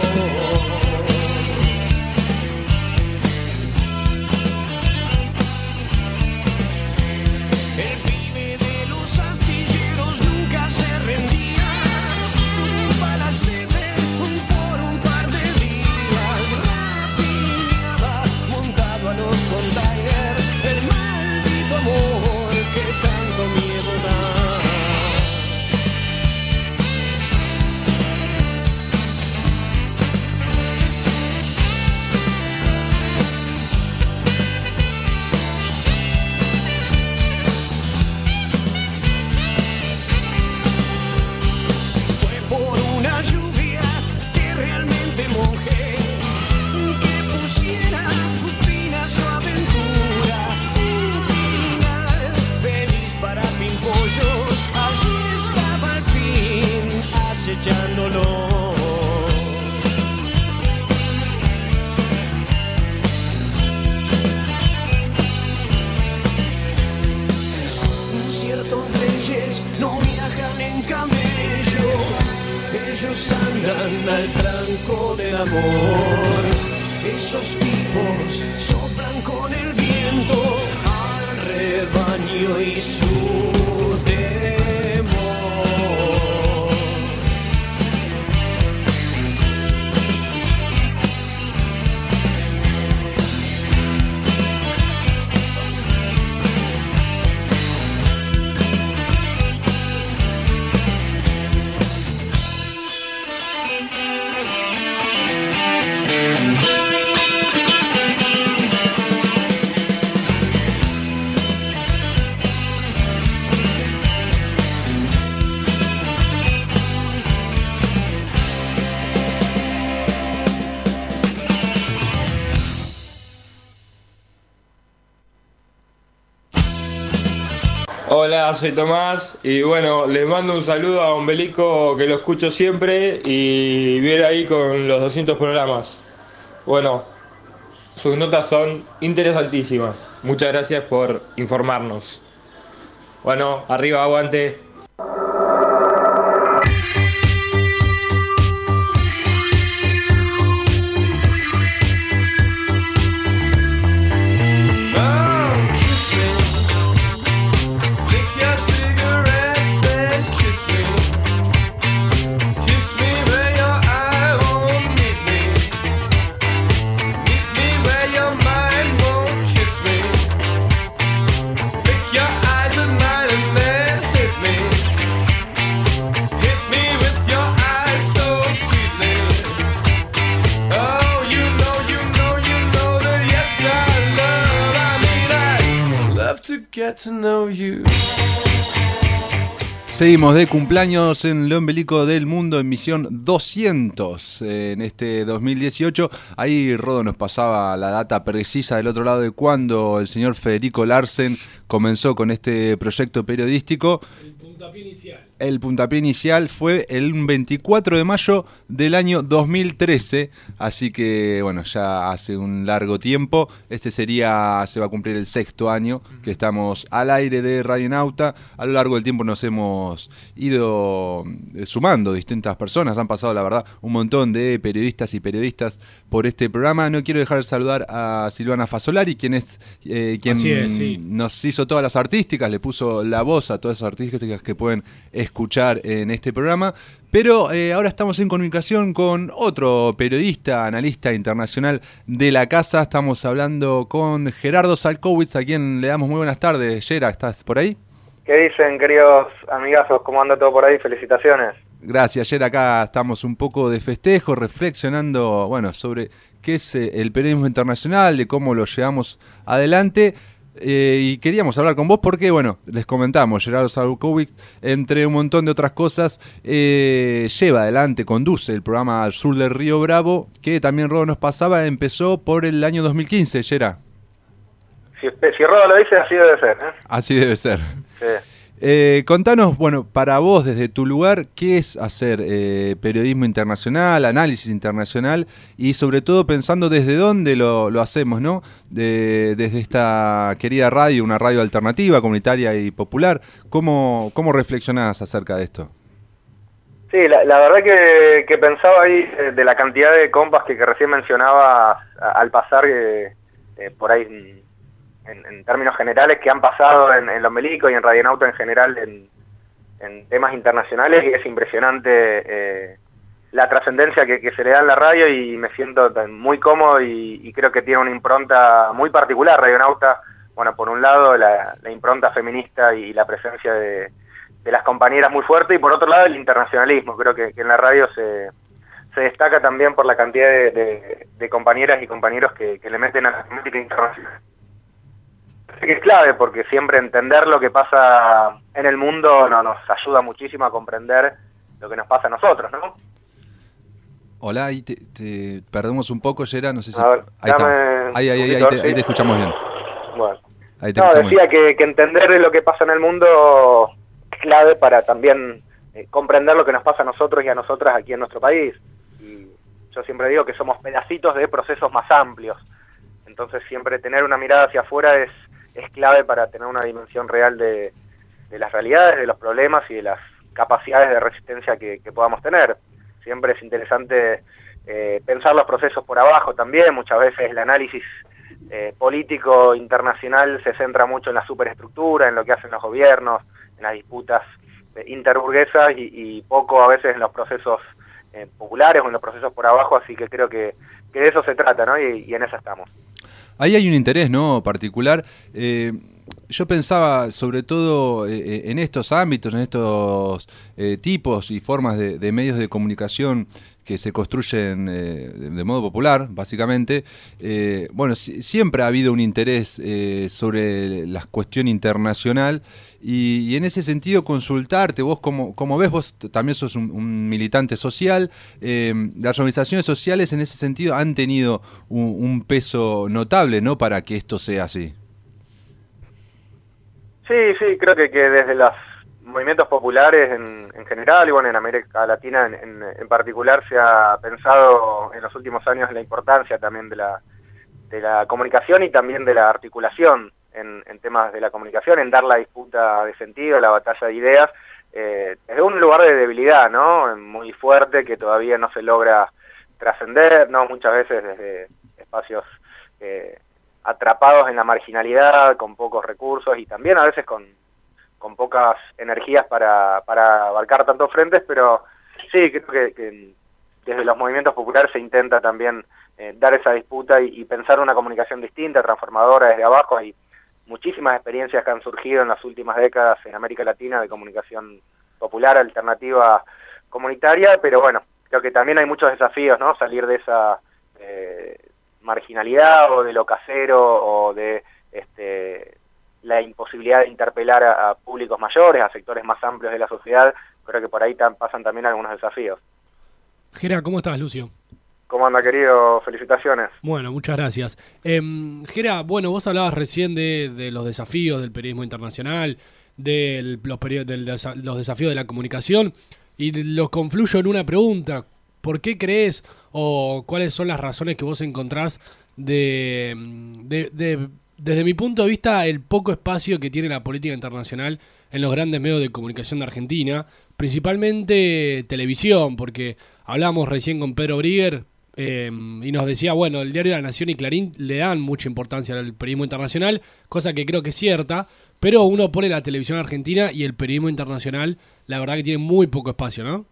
El pibe de los astilleros nunca se rendía. Tuvo un palacete por un par de días. Rapiñaba montado a los containers, el maldito amor que tanto miedo da. ellos andan al tranco del amor. Esos tipos soplan con el viento al rebaño y su temor. Hola, soy Tomás y bueno, les mando un saludo a Ombelico que lo escucho siempre y viene ahí con los 200 programas. Bueno, sus notas son interesantísimas. Muchas gracias por informarnos. Bueno, arriba, aguante. Get to know you. Seguimos de cumpleaños en Lo Ombelico del Mundo, en misión 200 en este 2018. Ahí Rodo nos pasaba la data precisa del otro lado de cuando el señor Federico Larsen comenzó con este proyecto periodístico. El puntapié inicial fue el 24 de mayo del año 2013, así que bueno, ya hace un largo tiempo. Se va a cumplir el 6º año que estamos al aire de Radionauta. A lo largo del tiempo nos hemos ido sumando distintas personas, han pasado la verdad un montón de periodistas y periodistas por este programa. No quiero dejar de saludar a Silvana Fasolari, quien nos hizo todas las artísticas, le puso la voz a todas esas artísticas que pueden escuchar en este programa. Pero ahora estamos en comunicación con otro periodista, analista internacional de la casa. Estamos hablando con Gerardo Salkowitz, a quien le damos muy buenas tardes. Gera, ¿estás por ahí? ¿Qué dicen, queridos amigazos? ¿Cómo anda todo por ahí? Felicitaciones. Gracias, Gera. Acá estamos un poco de festejo, reflexionando, bueno, sobre qué es el periodismo internacional, de cómo lo llevamos adelante. Y queríamos hablar con vos porque, bueno, les comentamos, Gerardo Salkowitz, entre un montón de otras cosas, lleva adelante, conduce el programa Al Sur del Río Bravo, que también Rodo nos pasaba, empezó por el año 2015, Gera. Si Rodo lo dice, así debe ser, ¿eh? Así debe ser. Sí. Contanos, bueno, para vos, desde tu lugar, ¿qué es hacer periodismo internacional, análisis internacional y sobre todo pensando desde dónde lo hacemos, ¿no? Desde esta querida radio, una radio alternativa, comunitaria y popular. ¿Cómo reflexionás acerca de esto? Sí, la verdad que pensaba ahí de la cantidad de compas que recién mencionaba al pasar por ahí en términos generales que han pasado en Lo Ombelico y en Radionauta en general en temas internacionales, y es impresionante la trascendencia que se le da en la radio, y me siento muy cómodo y creo que tiene una impronta muy particular Radionauta. Bueno, por un lado la impronta feminista y la presencia de las compañeras muy fuerte, y por otro lado el internacionalismo. Creo que en la radio se destaca también por la cantidad de compañeras y compañeros que le meten a la temática internacional. Que es clave, porque siempre entender lo que pasa en el mundo nos ayuda muchísimo a comprender lo que nos pasa a nosotros, ¿no? Hola, ahí te perdemos un poco, Gera, no sé si... Ahí está. Ahí te escuchamos bien. Bueno. Decía que entender lo que pasa en el mundo es clave para también comprender lo que nos pasa a nosotros y a nosotras aquí en nuestro país. Y yo siempre digo que somos pedacitos de procesos más amplios. Entonces siempre tener una mirada hacia afuera es clave para tener una dimensión real de las realidades, de los problemas y de las capacidades de resistencia que podamos tener. siempre es interesante pensar los procesos por abajo también. Muchas veces el análisis político internacional se centra mucho en la superestructura, en lo que hacen los gobiernos, en las disputas interburguesas y poco a veces en los procesos populares o en los procesos por abajo, así que creo que de eso se trata, ¿no? Y en eso estamos. Ahí hay un interés, ¿no?, particular. Yo pensaba sobre todo en estos ámbitos, en estos tipos y formas de medios de comunicación que se construyen de modo popular, básicamente. Bueno, siempre ha habido un interés sobre la cuestión internacional y en ese sentido consultarte, vos como ves, vos también sos un militante social, las organizaciones sociales en ese sentido han tenido un peso notable, ¿no?, para que esto sea así. Sí, creo que desde los movimientos populares en general y bueno, en América Latina en particular se ha pensado en los últimos años en la importancia también de la comunicación y también de la articulación en temas de la comunicación, en dar la disputa de sentido, la batalla de ideas, desde un lugar de debilidad, ¿no?, muy fuerte que todavía no se logra trascender, ¿no?, muchas veces desde espacios atrapados en la marginalidad, con pocos recursos y también a veces con pocas energías para abarcar tantos frentes, pero sí, creo que desde los movimientos populares se intenta también dar esa disputa y pensar una comunicación distinta, transformadora desde abajo. Hay muchísimas experiencias que han surgido en las últimas décadas en América Latina de comunicación popular, alternativa, comunitaria, pero bueno, creo que también hay muchos desafíos, ¿no?, salir de esa marginalidad o de lo casero o de la imposibilidad de interpelar a públicos mayores, a sectores más amplios de la sociedad. Creo que por ahí pasan también algunos desafíos. Gera, ¿cómo estás, Lucio? ¿Cómo anda, querido? Felicitaciones. Bueno, muchas gracias. Gera, bueno, vos hablabas recién de los desafíos del periodismo internacional, de los desafíos de la comunicación, y los confluyo en una pregunta. ¿Por qué crees o cuáles son las razones que vos encontrás desde mi punto de vista, el poco espacio que tiene la política internacional en los grandes medios de comunicación de Argentina, principalmente televisión? Porque hablamos recién con Pedro Brigger y nos decía, bueno, el diario La Nación y Clarín le dan mucha importancia al periodismo internacional, cosa que creo que es cierta, pero uno pone la televisión argentina y el periodismo internacional, la verdad que tiene muy poco espacio, ¿no?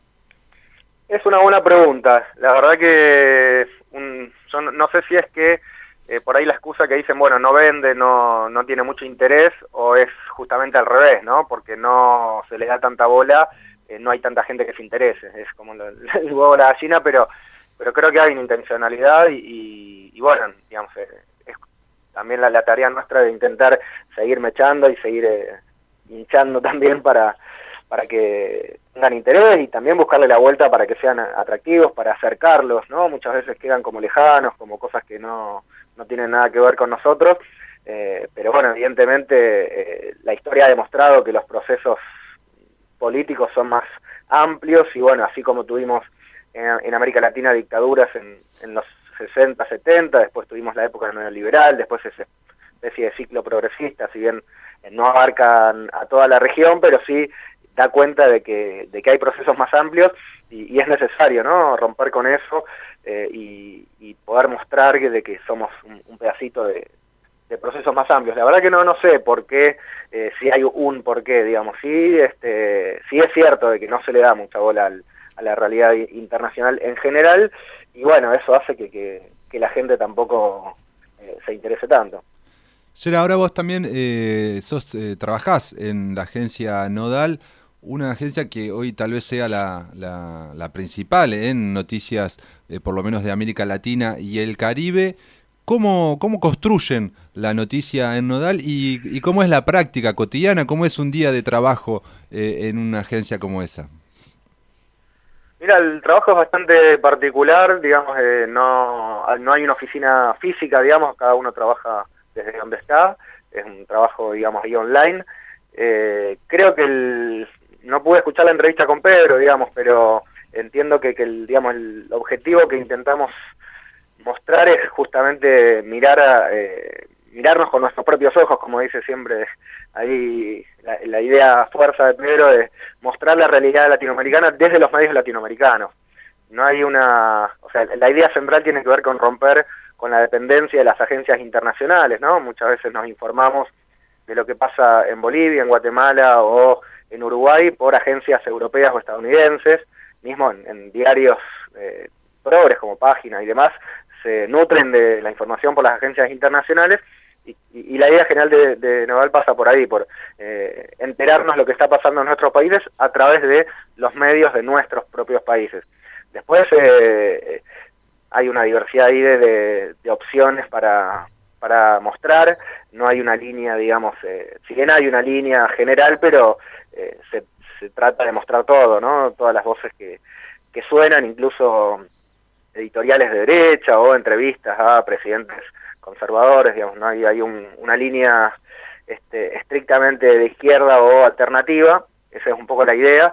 Es una buena pregunta. La verdad que yo no sé si es que por ahí la excusa que dicen, bueno, no vende, no tiene mucho interés, o es justamente al revés, ¿no? Porque no se le da tanta bola, no hay tanta gente que se interese. Es como el huevo de la gallina, pero creo que hay una intencionalidad y bueno, digamos, es también la tarea nuestra de intentar seguir mechando y seguir hinchando también para que tengan interés y también buscarle la vuelta para que sean atractivos, para acercarlos, ¿no? Muchas veces quedan como lejanos, como cosas que no tienen nada que ver con nosotros, pero bueno, evidentemente la historia ha demostrado que los procesos políticos son más amplios y bueno, así como tuvimos en América Latina dictaduras en los 60, 70, después tuvimos la época neoliberal, después esa especie de ciclo progresista, si bien no abarcan a toda la región, pero sí da cuenta de que hay procesos más amplios y es necesario, ¿no?, romper con eso y poder mostrar de que somos un pedacito de procesos más amplios. La verdad que no sé por qué, si hay un por qué, digamos. Sí es cierto de que no se le da mucha bola a la realidad internacional en general y bueno, eso hace que la gente tampoco se interese tanto. Gera, ahora vos también trabajás en la agencia Nodal, una agencia que hoy tal vez sea la principal en noticias, por lo menos de América Latina y el Caribe. ¿Cómo construyen la noticia en Nodal y cómo es la práctica cotidiana? ¿Cómo es un día de trabajo en una agencia como esa? Mira, el trabajo es bastante particular, digamos, no hay una oficina física, digamos, cada uno trabaja desde donde está, es un trabajo, digamos, ahí online. Creo que no pude escuchar la entrevista con Pedro, digamos, pero entiendo que el objetivo que intentamos mostrar es justamente mirar mirarnos con nuestros propios ojos, como dice siempre ahí la idea fuerza de Pedro, de mostrar la realidad latinoamericana desde los medios latinoamericanos. No hay o sea, la idea central tiene que ver con romper con la dependencia de las agencias internacionales, ¿no? Muchas veces nos informamos de lo que pasa en Bolivia, en Guatemala o en Uruguay por agencias europeas o estadounidenses, mismo en diarios progres como Página y demás, se nutren de la información por las agencias internacionales y la idea general de Nodal pasa por ahí, por enterarnos lo que está pasando en nuestros países a través de los medios de nuestros propios países. Después hay una diversidad ahí de opciones para mostrar, no hay una línea, digamos, si bien hay una línea general, pero se trata de mostrar todo, ¿no? Todas las voces que suenan, incluso editoriales de derecha o entrevistas a presidentes conservadores, digamos, no hay una línea estrictamente de izquierda o alternativa, esa es un poco la idea,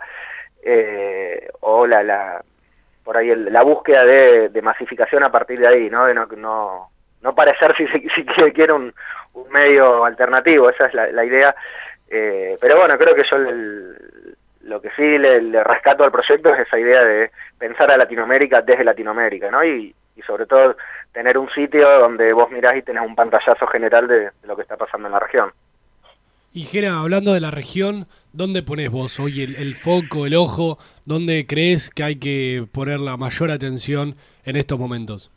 o por ahí la búsqueda de masificación a partir de ahí, ¿no? De no parecer si quiere un medio alternativo, esa es la idea, pero bueno, creo que yo lo que sí le rescato al proyecto es esa idea de pensar a Latinoamérica desde Latinoamérica, ¿no? Y sobre todo tener un sitio donde vos mirás y tenés un pantallazo general de lo que está pasando en la región. Y Gera, hablando de la región, ¿dónde ponés vos hoy el foco, el ojo? ¿Dónde crees que hay que poner la mayor atención en estos momentos?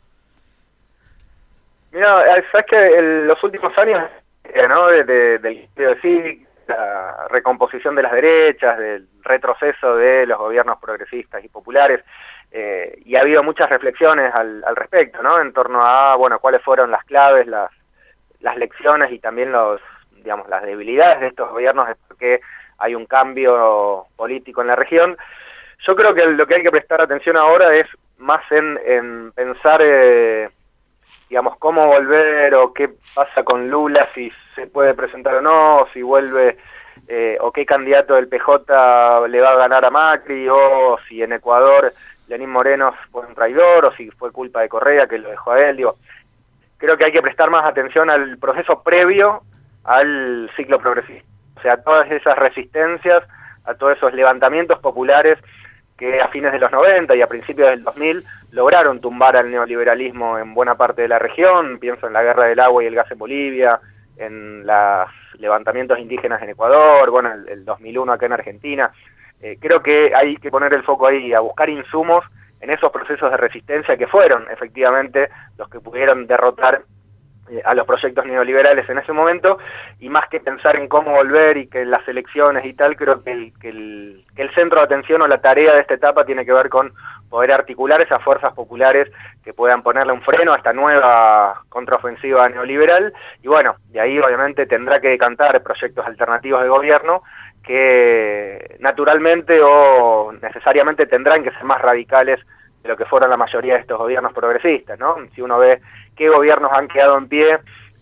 Mira, sabes que en los últimos años, ¿no? del CIVIC, la recomposición de las derechas, del retroceso de los gobiernos progresistas y populares, y ha habido muchas reflexiones al respecto, ¿no? En torno a, bueno, cuáles fueron las claves, las lecciones y también las debilidades de estos gobiernos, de por qué hay un cambio político en la región. Yo creo que lo que hay que prestar atención ahora es más en pensar, digamos, cómo volver o qué pasa con Lula, si se puede presentar o no, si vuelve, o qué candidato del PJ le va a ganar a Macri, o si en Ecuador Lenín Moreno fue un traidor, o si fue culpa de Correa que lo dejó a él. Digo, creo que hay que prestar más atención al proceso previo al ciclo progresista, o sea, a todas esas resistencias, a todos esos levantamientos populares que a fines de los 90 y a principios del 2000 lograron tumbar al neoliberalismo en buena parte de la región. Pienso en la guerra del agua y el gas en Bolivia, en los levantamientos indígenas en Ecuador, bueno, el 2001 acá en Argentina. Creo que hay que poner el foco ahí, a buscar insumos en esos procesos de resistencia que fueron efectivamente los que pudieron derrotar a los proyectos neoliberales en ese momento, y más que pensar en cómo volver y que las elecciones y tal, creo que el centro de atención o la tarea de esta etapa tiene que ver con poder articular esas fuerzas populares que puedan ponerle un freno a esta nueva contraofensiva neoliberal, y bueno, de ahí obviamente tendrá que decantar proyectos alternativos de gobierno que naturalmente o necesariamente tendrán que ser más radicales de lo que fueron la mayoría de estos gobiernos progresistas, ¿no? Si uno ve qué gobiernos han quedado en pie,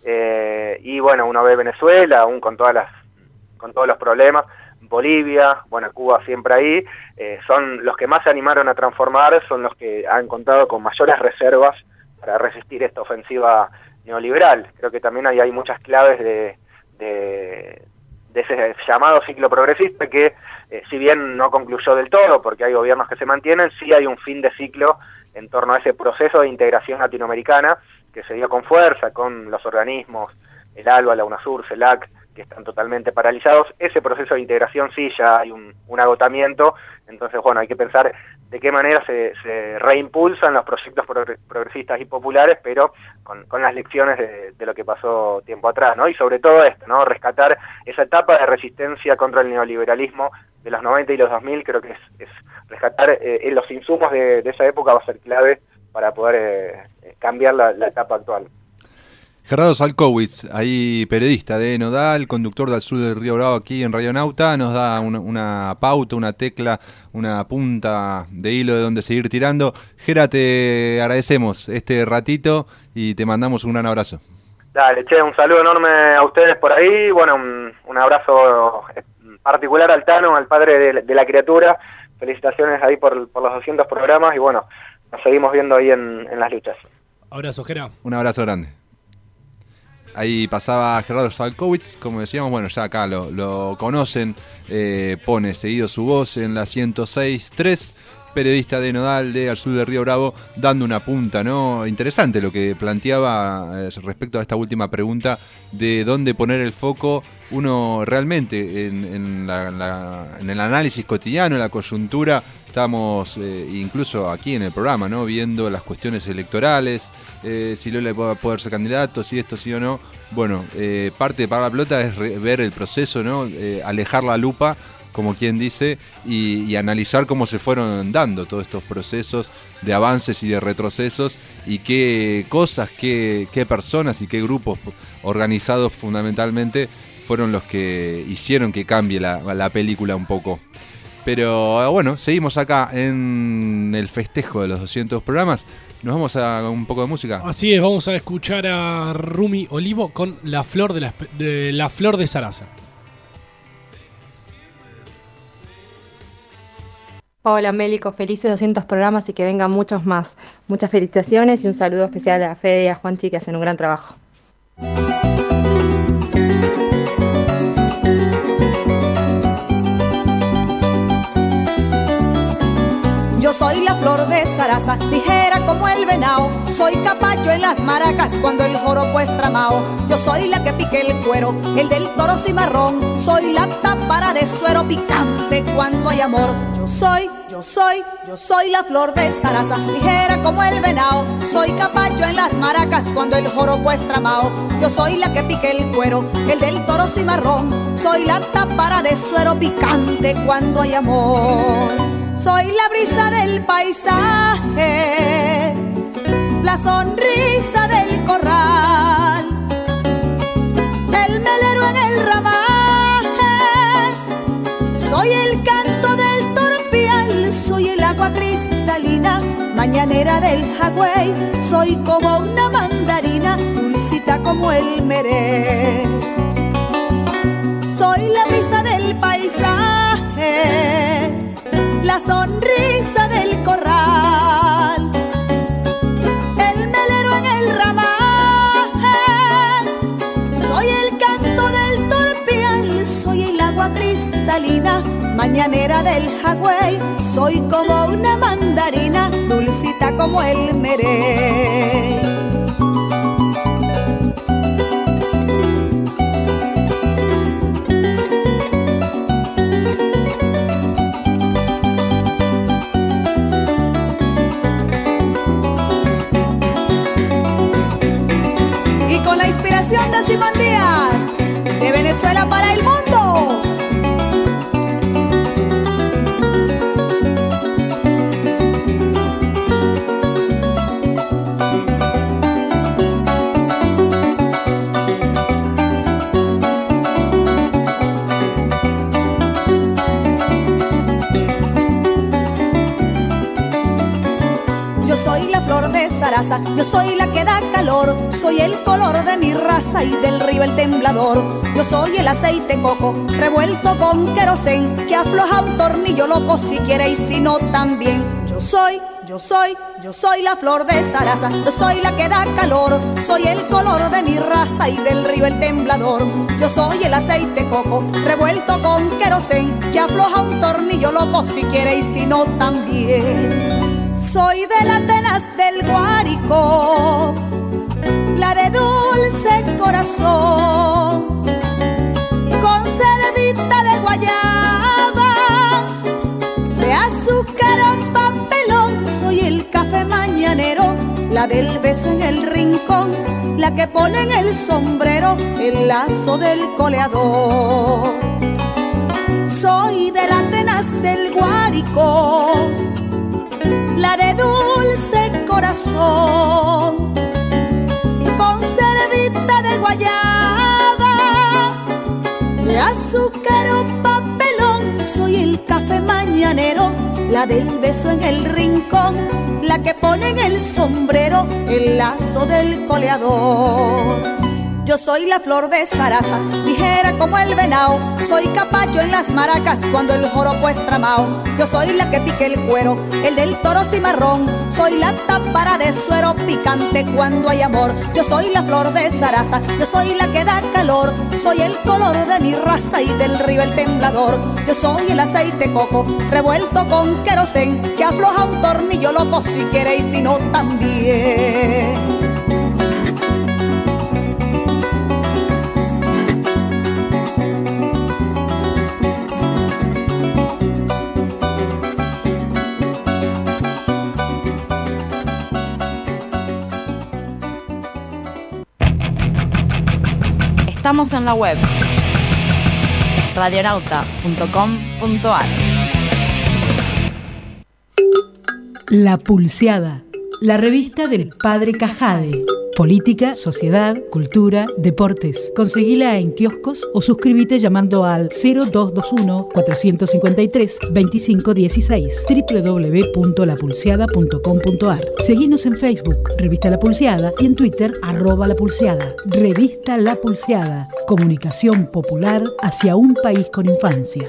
y bueno, uno ve Venezuela, aún con todos los problemas, Bolivia, bueno, Cuba siempre ahí, son los que más se animaron a transformar, son los que han contado con mayores reservas para resistir esta ofensiva neoliberal. Creo que también hay muchas claves de ese llamado ciclo progresista que, si bien no concluyó del todo, porque hay gobiernos que se mantienen, sí hay un fin de ciclo en torno a ese proceso de integración latinoamericana que se dio con fuerza, con los organismos, el ALBA, la UNASUR, CELAC, que están totalmente paralizados. Ese proceso de integración sí ya hay un agotamiento, entonces bueno, hay que pensar de qué manera se reimpulsan los proyectos progresistas y populares, pero con las lecciones de lo que pasó tiempo atrás, ¿no? Y sobre todo esto, ¿no? Rescatar esa etapa de resistencia contra el neoliberalismo de los 90 y los 2000, creo que es rescatar los insumos de esa época va a ser clave para poder cambiar la etapa actual. Gerardo Salkowitz, ahí periodista de Nodal, conductor del Sur del Río Bravo aquí en Radionauta, nos da una pauta, una tecla, una punta de hilo de donde seguir tirando. Gera, te agradecemos este ratito y te mandamos un gran abrazo. Dale, che, un saludo enorme a ustedes por ahí, bueno, un abrazo particular al Tano, al padre de la criatura, felicitaciones ahí por los 200 programas y bueno, nos seguimos viendo ahí en las luchas. Abrazo, Gera. Un abrazo grande. Ahí pasaba Gerardo Salkowitz, como decíamos, bueno, ya acá lo conocen, pone seguido su voz en la 106.3, periodista de Nodal, de Al Sur de Río Bravo, dando una punta, ¿no? Interesante lo que planteaba respecto a esta última pregunta de dónde poner el foco uno realmente en el análisis cotidiano, en la coyuntura. Estamos incluso aquí en el programa, ¿no? Viendo las cuestiones electorales, si Lola puede poder ser candidato, si esto sí o no. Bueno, parte de Parar la Pelota es ver el proceso, ¿no? Alejar la lupa, como quien dice, y analizar cómo se fueron dando todos estos procesos de avances y de retrocesos, y qué cosas, qué personas y qué grupos organizados fundamentalmente fueron los que hicieron que cambie la película un poco. Pero bueno, seguimos acá en el festejo de los 200 programas. Nos vamos a un poco de música. Así es, vamos a escuchar a Rumi Olivo con La Flor de la Flor de Sarasa. Hola Mélico, felices 200 programas y que vengan muchos más. Muchas felicitaciones y un saludo especial a Fede y a Juanchi, que hacen un gran trabajo. Yo soy la flor de Sarasa, ligera como el venao. Soy capacho en las maracas cuando el joropo es tramao. Yo soy la que pique el cuero, el del toro cimarrón. Soy la tápara de suero picante cuando hay amor. Yo soy la flor de Sarasa, ligera como el venao. Soy capacho en las maracas cuando el joropo es tramao. Yo soy la que pique el cuero, el del toro cimarrón. Soy la tápara de suero picante cuando hay amor. Soy la brisa del paisaje, la sonrisa del corral, el melero en el ramaje. Soy el canto del torpial, soy el agua cristalina, mañanera del jagüey. Soy como una mandarina, dulcita como el meré. Soy la brisa del paisaje, la sonrisa del corral, el melero en el ramaje. Soy el canto del torpial, soy el agua cristalina, mañanera del jagüey. Soy como una mandarina, dulcita como el meré. De Simón Díaz, de Venezuela para el mundo. Yo soy la flor de Sarasa, yo soy la que da calor. Soy el color de mi raza y del río el temblador. Yo soy el aceite coco revuelto con querosén, que afloja un tornillo loco si quiere y si no también. Yo soy la flor de Sarasa, yo soy la que da calor. Soy el color de mi raza y del río el temblador. Yo soy el aceite coco revuelto con querosén, que afloja un tornillo loco si quiere y si no también. Soy de la tenaz del Guárico, la de dulce corazón, con cervita de guayaba, de azúcar o papelón. Soy el café mañanero, la del beso en el rincón, la que pone en el sombrero el lazo del coleador. Soy de la tenaz del Guárico, la de dulce corazón, con cervita de guayaba, de azúcar o papelón. Soy el café mañanero, la del beso en el rincón, la que pone en el sombrero el lazo del coleador. Yo soy la flor de zaraza, ligera como el venao. Soy capacho en las maracas cuando el joropo es tramao. Yo soy la que pique el cuero, el del toro cimarrón. Soy la tápara de suero picante cuando hay amor. Yo soy la flor de zaraza, yo soy la que da calor. Soy el color de mi raza y del río el temblador. Yo soy el aceite coco revuelto con querosén, que afloja un tornillo loco si quiere y si no también. Estamos en la web radionauta.com.ar. La Pulseada, la revista del Padre Cajade. Política, sociedad, cultura, deportes. Conseguila en kioscos o suscríbete llamando al 0221-453-2516 www.lapulseada.com.ar. Seguinos en Facebook, Revista La Pulseada, y en Twitter, @lapulseada. Revista La Pulseada, comunicación popular hacia un país con infancia.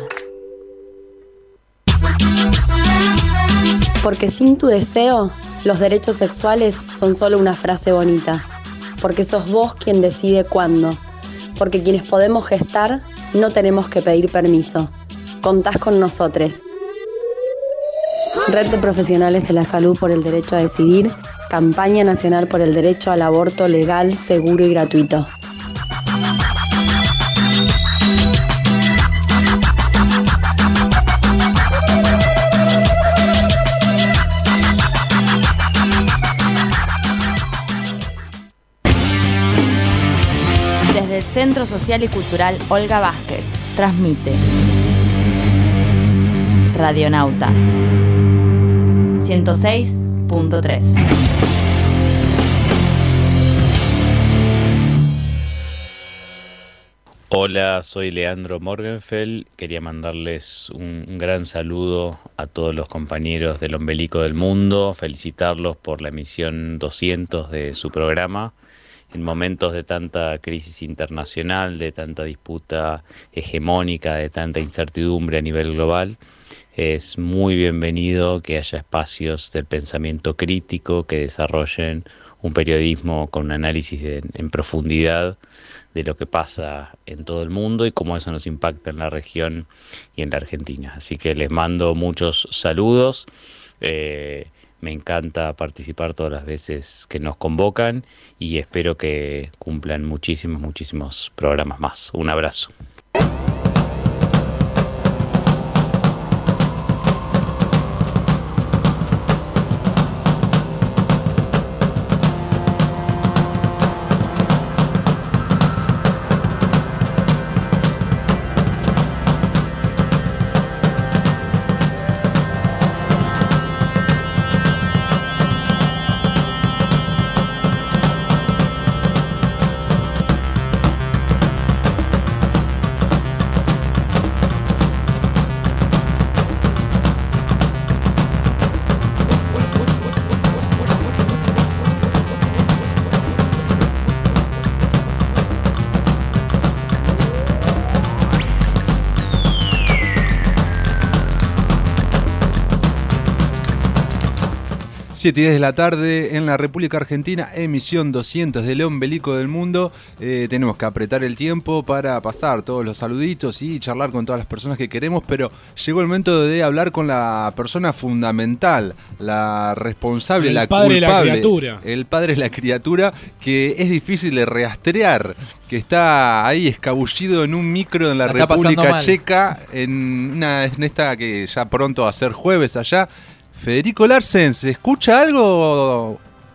Porque sin tu deseo, los derechos sexuales son solo una frase bonita. Porque sos vos quien decide cuándo. Porque quienes podemos gestar, no tenemos que pedir permiso. Contás con nosotros. Red de Profesionales de la Salud por el Derecho a Decidir. Campaña Nacional por el Derecho al Aborto Legal, Seguro y Gratuito. Desde el Centro Social y Cultural Olga Vázquez, transmite Radionauta 106.3. Hola, soy Leandro Morgenfeld. Quería mandarles un gran saludo a todos los compañeros del Ombelico del Mundo, felicitarlos por la emisión 200 de su programa. En momentos de tanta crisis internacional, de tanta disputa hegemónica, de tanta incertidumbre a nivel global, es muy bienvenido que haya espacios del pensamiento crítico que desarrollen un periodismo con un análisis en profundidad de lo que pasa en todo el mundo y cómo eso nos impacta en la región y en la Argentina. Así que les mando muchos saludos. Me encanta participar todas las veces que nos convocan y espero que cumplan muchísimos programas más. Un abrazo. Siete y 10 de la tarde en la República Argentina, emisión 200 del Ombelico del Mundo. Tenemos que apretar el tiempo para pasar todos los saluditos y charlar con todas las personas que queremos, pero llegó el momento de hablar con la persona fundamental, la responsable, la culpable, el padre de la criatura, que es difícil de rastrear, que está ahí escabullido en un micro en la República Checa, en esta que ya pronto va a ser jueves allá. Federico Larsen, ¿se escucha algo?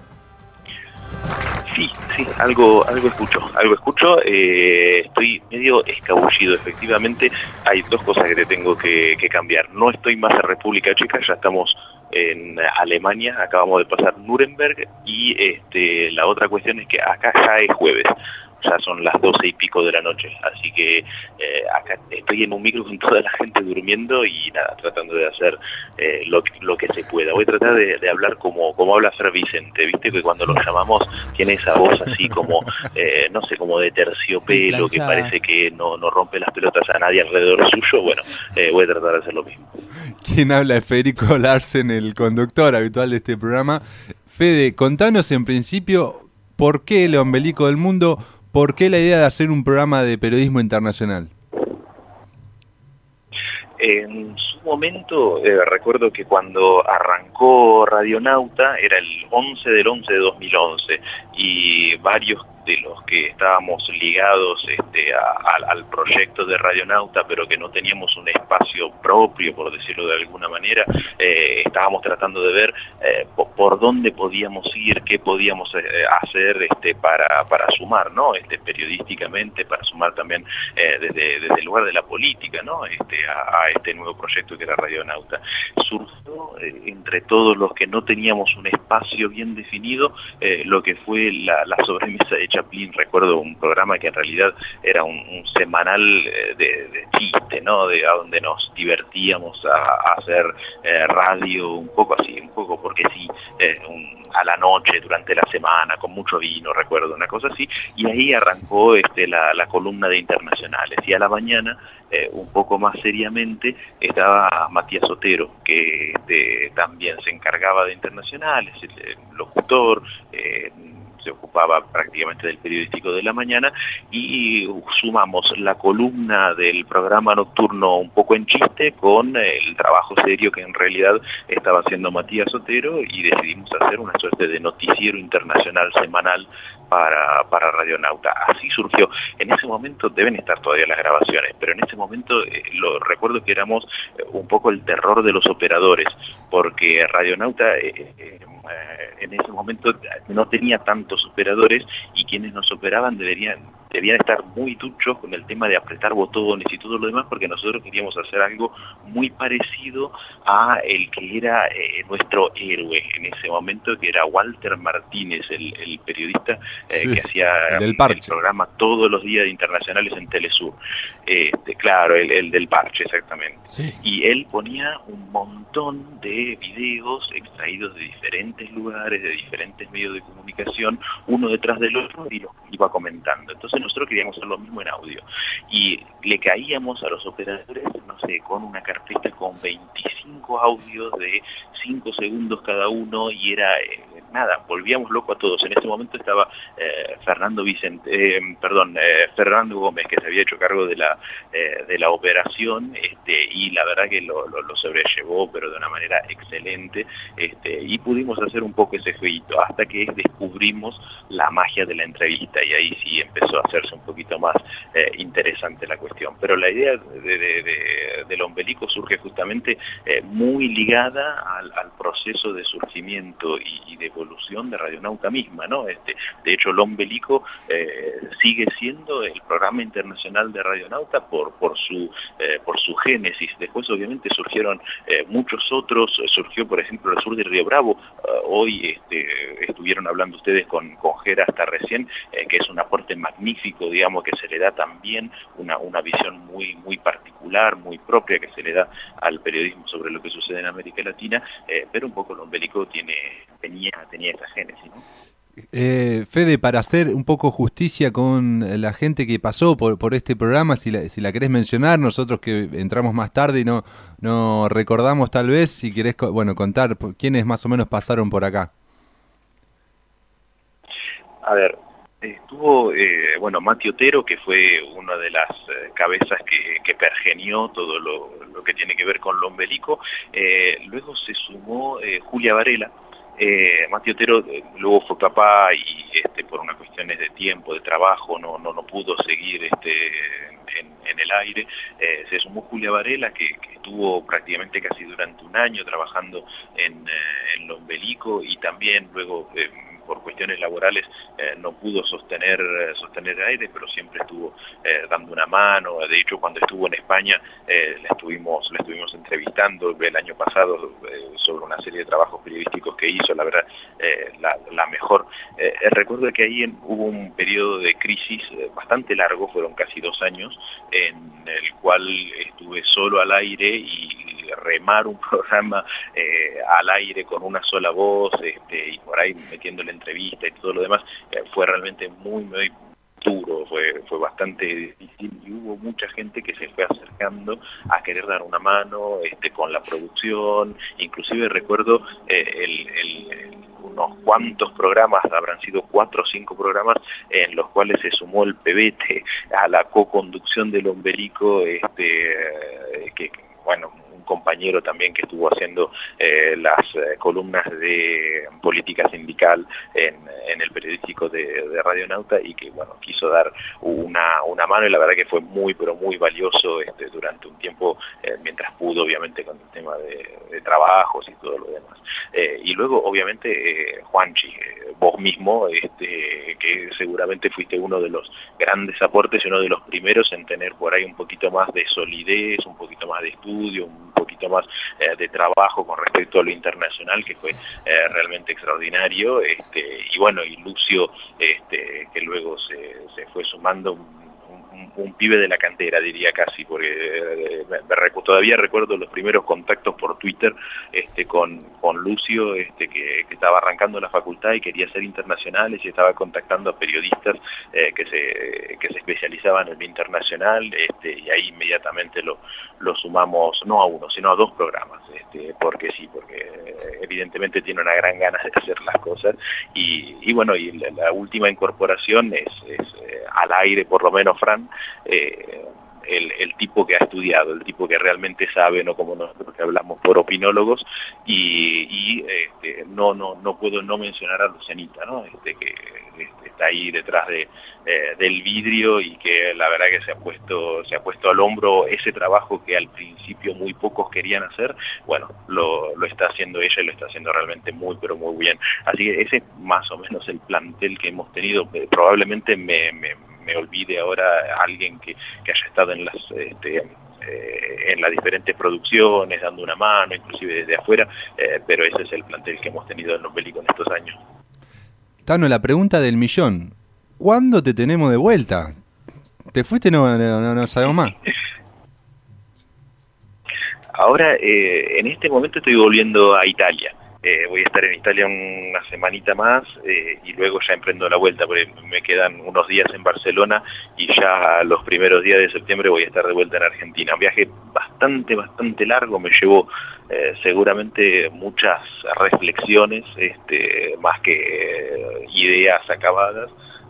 Sí, algo escucho. Estoy medio escabullido, efectivamente. Hay dos cosas que te tengo que cambiar. No estoy más en República Checa, ya estamos en Alemania, acabamos de pasar Nuremberg y la otra cuestión es que acá ya es jueves. ya son las 12 y pico de la noche, así que acá estoy en un micro con toda la gente durmiendo y nada, tratando de hacer lo que se pueda. Voy a tratar de hablar como habla Fer Vicente, viste que cuando lo llamamos tiene esa voz así como, no sé, como de terciopelo, que parece que no rompe las pelotas a nadie alrededor suyo. Bueno, voy a tratar de hacer lo mismo. Quien habla es Federico Larsen, el conductor habitual de este programa. Fede, contanos en principio por qué el ombelico del mundo, por qué la idea de hacer un programa de periodismo internacional. En su momento, recuerdo que cuando arrancó Radionauta, era el 11 del 11 de 2011, y varios de los que estábamos ligados al proyecto de Radionauta, pero que no teníamos un espacio propio, por decirlo de alguna manera, estábamos tratando de ver por dónde podíamos ir, qué podíamos hacer para sumar, ¿no? Periodísticamente, para sumar también desde el lugar de la política, ¿no? A este nuevo proyecto que era Radionauta. Surgió entre todos los que no teníamos un espacio bien definido lo que fue la sobremesa de Chaplin. Recuerdo un programa que en realidad era un semanal de chiste, ¿no? A donde nos divertíamos a hacer radio un poco porque sí, a la noche, durante la semana, con mucho vino, recuerdo, una cosa así, y ahí arrancó la columna de internacionales, y a la mañana, un poco más seriamente, estaba Matías Otero, que también se encargaba de internacionales, el locutor, se ocupaba prácticamente del periodístico de la mañana, y sumamos la columna del programa nocturno un poco en chiste con el trabajo serio que en realidad estaba haciendo Matías Otero, y decidimos hacer una suerte de noticiero internacional semanal para Radionauta. Así surgió. En ese momento deben estar todavía las grabaciones, pero en ese momento lo recuerdo que éramos un poco el terror de los operadores, porque Radionauta en ese momento no tenía tantos operadores, y quienes nos operaban debían estar muy duchos con el tema de apretar botones y todo lo demás, porque nosotros queríamos hacer algo muy parecido a el que era nuestro héroe en ese momento, que era Walter Martínez, el periodista que hacía el programa todos los días internacionales en Telesur. Claro, el del Parche, exactamente. Sí. Y él ponía un montón de videos extraídos de diferentes lugares, de diferentes medios de comunicación, uno detrás del otro, y los iba comentando. Entonces nosotros queríamos hacer lo mismo en audio, y le caíamos a los operadores, no sé, con una carpeta con 25 audios de 5 segundos cada uno, y era nada, volvíamos loco a todos. En ese momento estaba Fernando Gómez, que se había hecho cargo de la operación, y la verdad que lo sobrellevó, pero de una manera excelente, y pudimos hacer un poco ese jueguito, hasta que descubrimos la magia de la entrevista, y ahí sí empezó a hacerse un poquito más interesante la cuestión. Pero la idea del ombelico surge justamente muy ligada al proceso de surgimiento y de evolución de Radionauta misma, ¿no? De hecho, el ombelico sigue siendo el programa internacional de Radionauta por su génesis. Después, obviamente, surgieron muchos otros. Surgió, por ejemplo, el sur de Río Bravo. Hoy estuvieron hablando ustedes con Gera hasta recién, que es un aporte magnífico, digamos, que se le da también una visión muy, muy particular, muy propia, que se le da al periodismo sobre lo que sucede en América Latina, pero un poco el ombelico tenía esa génesis, ¿no? Fede, para hacer un poco justicia con la gente que pasó por este programa, si la querés mencionar, nosotros que entramos más tarde y no recordamos tal vez, si querés contar quiénes más o menos pasaron por acá. A ver, estuvo Mati Otero, que fue una de las cabezas que pergenió todo lo que tiene que ver con lo ombelico. Luego se sumó Julia Varela. Mati Otero luego fue papá y por unas cuestiones de tiempo, de trabajo, no pudo seguir en el aire. Se sumó Julia Varela, que estuvo prácticamente casi durante un año trabajando en lo ombelico, y también luego por cuestiones laborales no pudo sostener el aire, pero siempre estuvo dando una mano. De hecho, cuando estuvo en España le estuvimos entrevistando el año pasado sobre una serie de trabajos periodísticos que hizo, la verdad, la mejor. Recuerdo que ahí hubo un periodo de crisis bastante largo, fueron casi 2 años, en el cual estuve solo al aire y remar un programa al aire con una sola voz, y por ahí metiendo la entrevista y todo lo demás, fue realmente muy duro, fue bastante difícil, y hubo mucha gente que se fue acercando a querer dar una mano con la producción. Inclusive recuerdo unos cuantos programas, habrán sido 4 o 5 programas en los cuales se sumó el Pebete a la co-conducción del Ombelico, que bueno, un compañero también que estuvo haciendo las columnas de política sindical en el periodístico de Radionauta, y que bueno, quiso dar una mano, y la verdad que fue muy valioso durante un tiempo, mientras pudo, obviamente, con el tema de trabajos y todo lo demás. Y luego, obviamente, Juanchi, vos mismo, que seguramente fuiste uno de los grandes aportes y uno de los primeros en tener por ahí un poquito más de solidez, un poquito más de estudio, un poquito más de trabajo con respecto a lo internacional, que fue realmente extraordinario. Y bueno, y Lucio, que luego se fue sumando, un pibe de la cantera, diría casi, porque todavía recuerdo los primeros contactos por Twitter con Lucio, que estaba arrancando la facultad y quería ser internacionales, y estaba contactando a periodistas que se especializaban en lo internacional, y ahí inmediatamente lo sumamos, no a uno, sino a 2 programas, porque evidentemente tiene una gran ganas de hacer las cosas, y bueno, y la última incorporación es al aire, por lo menos, Fran, el tipo que ha estudiado, el tipo que realmente sabe, no como nosotros que hablamos por opinólogos, y no puedo no mencionar a Lucenita, ¿no? Que está ahí detrás del vidrio, y que la verdad que se ha puesto al hombro ese trabajo que al principio muy pocos querían hacer. Bueno, lo está haciendo ella, y lo está haciendo realmente muy bien. Así que ese es más o menos el plantel que hemos tenido. Probablemente me olvide ahora alguien que haya estado en las diferentes producciones, dando una mano, inclusive desde afuera, pero ese es el plantel que hemos tenido en Ombelico en estos años. Tano, la pregunta del millón: ¿cuándo te tenemos de vuelta? ¿Te fuiste? No sabemos más. Ahora, en este momento estoy volviendo a Italia. Voy a estar en Italia una semanita más, y luego ya emprendo la vuelta, porque me quedan unos días en Barcelona, y ya los primeros días de septiembre voy a estar de vuelta en Argentina. Un viaje bastante largo, me llevó seguramente muchas reflexiones, más que ideas acabadas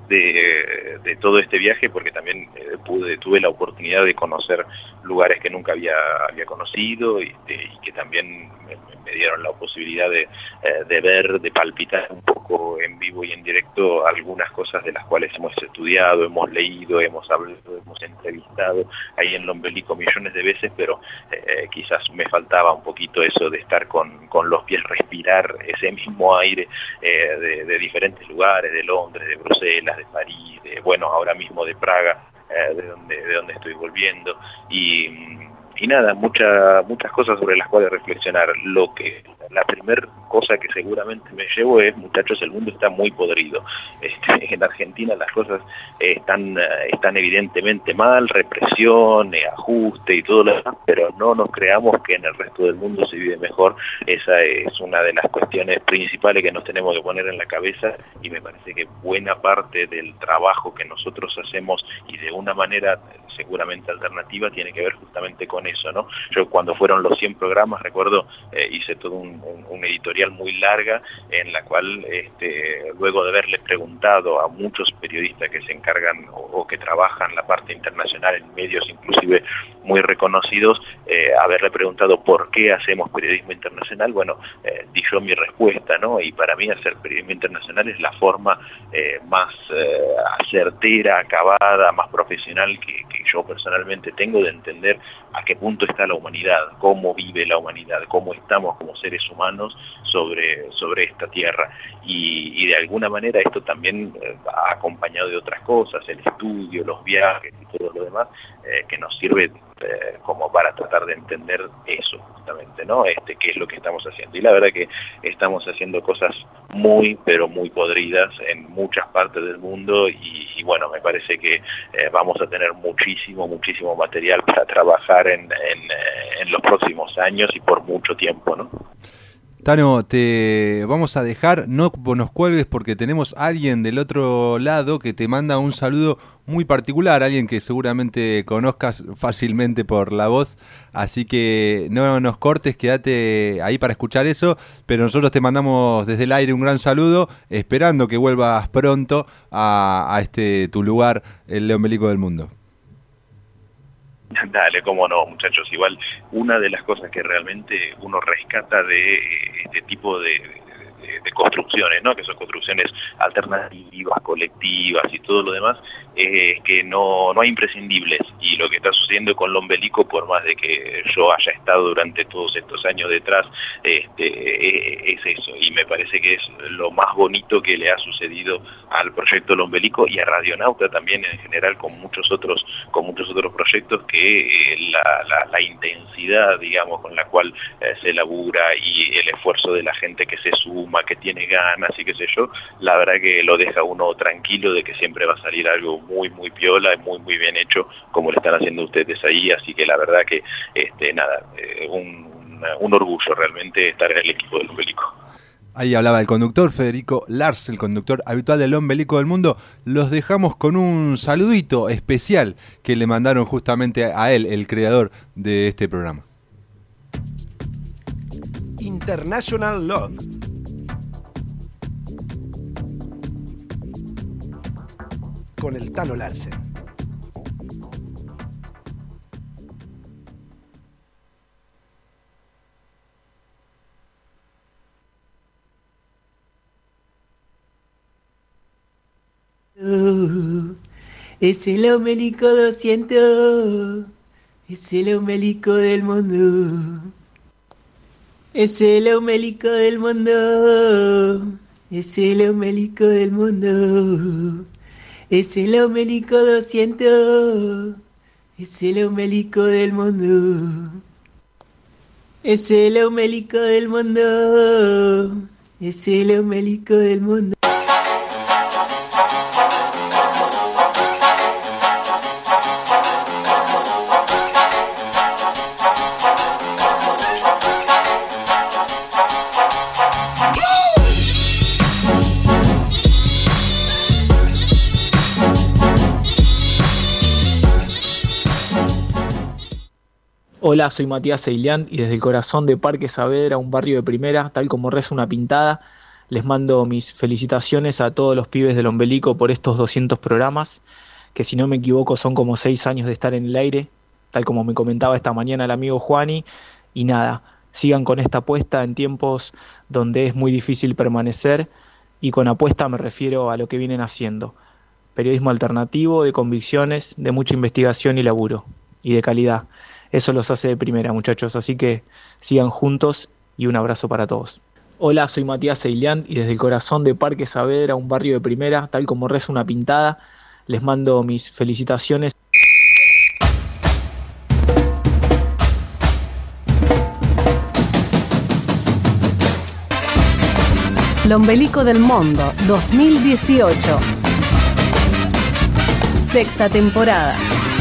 de todo este viaje, porque también tuve la oportunidad de conocer lugares que nunca había conocido, y que también me dieron la posibilidad de ver, de palpitar un poco en vivo y en directo algunas cosas de las cuales hemos estudiado, hemos leído, hemos hablado, hemos entrevistado ahí en el Ombelico millones de veces, pero quizás me faltaba un poquito eso de estar con los pies, respirar ese mismo aire de diferentes lugares, de Londres, de Bruselas, de París, bueno, ahora mismo de Praga, de donde estoy volviendo, y nada, muchas cosas sobre las cuales reflexionar. La primera cosa que seguramente me llevo es, muchachos, el mundo está muy podrido. En Argentina las cosas están evidentemente mal, represión, ajuste y todo lo demás, pero no nos creamos que en el resto del mundo se vive mejor. Esa es una de las cuestiones principales que nos tenemos que poner en la cabeza, y me parece que buena parte del trabajo que nosotros hacemos, y de una manera seguramente alternativa, tiene que ver justamente con eso, ¿no? Yo, cuando fueron los 100 programas, recuerdo, hice todo un editorial muy larga, en la cual luego de haberle preguntado a muchos periodistas que se encargan o que trabajan la parte internacional en medios inclusive muy reconocidos, haberle preguntado por qué hacemos periodismo internacional, bueno, di yo mi respuesta, ¿no? Y para mí hacer periodismo internacional es la forma más certera, acabada, más profesional que yo personalmente tengo de entender a qué punto está la humanidad, cómo vive la humanidad, cómo estamos como seres seres humanos sobre esta tierra. Y de alguna manera esto también va acompañado de otras cosas, el estudio, los viajes y todo lo demás, que nos sirve como para tratar de entender eso justamente, ¿no? Qué es lo que estamos haciendo. Y la verdad que estamos haciendo cosas muy, pero muy podridas en muchas partes del mundo y bueno, me parece que vamos a tener muchísimo material para trabajar en los próximos años y por mucho tiempo, ¿no? Tano, te vamos a dejar, no nos cuelgues porque tenemos a alguien del otro lado que te manda un saludo muy particular, alguien que seguramente conozcas fácilmente por la voz, así que no nos cortes, quédate ahí para escuchar eso, pero nosotros te mandamos desde el aire un gran saludo, esperando que vuelvas pronto a tu lugar, el Ombelico del Mundo. Dale, cómo no, muchachos. Igual, una de las cosas que realmente uno rescata de este tipo de construcciones, ¿no? Que son construcciones alternativas, colectivas y todo lo demás, es que no hay imprescindibles. Y lo que está sucediendo con el Ombelico, por más de que yo haya estado durante todos estos años detrás, es eso. Y me parece que es lo más bonito que le ha sucedido al proyecto El Ombelico y a Radionauta también en general, con muchos otros proyectos, que la intensidad, digamos, con la cual se labura y el esfuerzo de la gente que se suma, que tiene ganas y qué sé yo, la verdad que lo deja uno tranquilo de que siempre va a salir algo muy piola y muy bien hecho, como lo están haciendo ustedes ahí. Así que la verdad que un orgullo realmente estar en el equipo del Ombelico. Ahí hablaba el conductor Federico Lars, el conductor habitual del Ombelico del Mundo. Los dejamos con un saludito especial que le mandaron justamente a él, el creador de este programa. International Love. Con el Tano Larsen. Es el Ombelico 200, es el Ombelico del mundo, es el Ombelico del mundo, es el Ombelico del mundo, es el Ombelico 200, es el Ombelico del mundo, es el Ombelico del mundo, es el Ombelico del mundo. Hola, soy Matías Eiliand y desde el corazón de Parque Saavedra, un barrio de primera, tal como reza una pintada, les mando mis felicitaciones a todos los pibes del Ombelico por estos 200 programas, que si no me equivoco son como 6 años de estar en el aire, tal como me comentaba esta mañana el amigo Juani, y nada, sigan con esta apuesta en tiempos donde es muy difícil permanecer, y con apuesta me refiero a lo que vienen haciendo, periodismo alternativo, de convicciones, de mucha investigación y laburo, y de calidad. Eso los hace de primera, muchachos, así que sigan juntos y un abrazo para todos. Hola, soy Matías Eiliand y desde el corazón de Parque Saavedra, un barrio de primera, tal como reza una pintada, les mando mis felicitaciones. El Ombelico del Mundo 2018. Sexta temporada.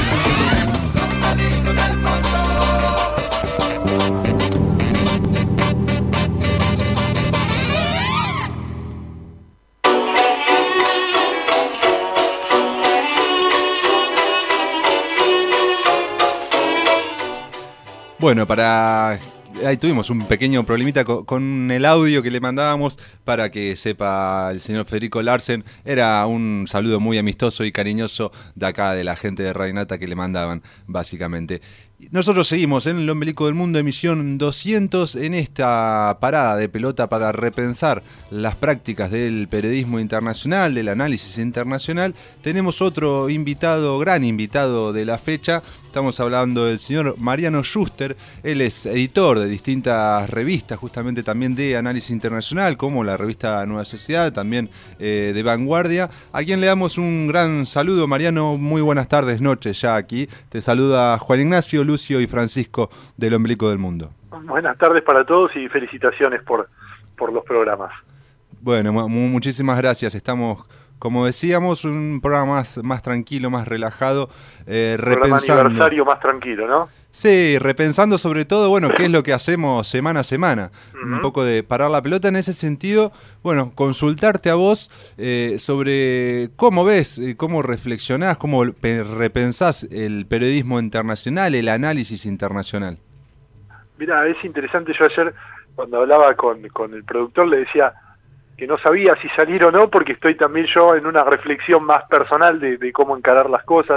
Bueno, ahí tuvimos un pequeño problemita con el audio que le mandábamos, para que sepa el señor Federico Larsen. Era un saludo muy amistoso y cariñoso de acá, de la gente de Radionauta, que le mandaban, básicamente. Nosotros seguimos en el Ombelico del Mundo, emisión 200, en esta parada de pelota para repensar las prácticas del periodismo internacional, del análisis internacional. Tenemos otro invitado, gran invitado de la fecha. Estamos hablando del señor Mariano Schuster. Él es editor de distintas revistas, justamente también de análisis internacional, como la revista Nueva Sociedad, también de Vanguardia. A quien le damos un gran saludo. Mariano, muy buenas tardes, noches ya aquí. Te saluda Juan Ignacio, Lucio y Francisco del Ombelico del Mundo. Buenas tardes para todos y felicitaciones por los programas. Bueno, muchísimas gracias. Estamos, como decíamos, un programa más tranquilo, más relajado, repensando. Programa aniversario más tranquilo, ¿no? Sí, repensando sobre todo, bueno, qué es lo que hacemos semana a semana. Un poco de parar la pelota en ese sentido. Bueno, consultarte a vos sobre cómo ves, cómo reflexionás, cómo repensás el periodismo internacional, el análisis internacional. Mira, es interesante. Yo ayer, cuando hablaba con el productor, le decía que no sabía si salir o no, porque estoy también yo en una reflexión más personal de cómo encarar las cosas.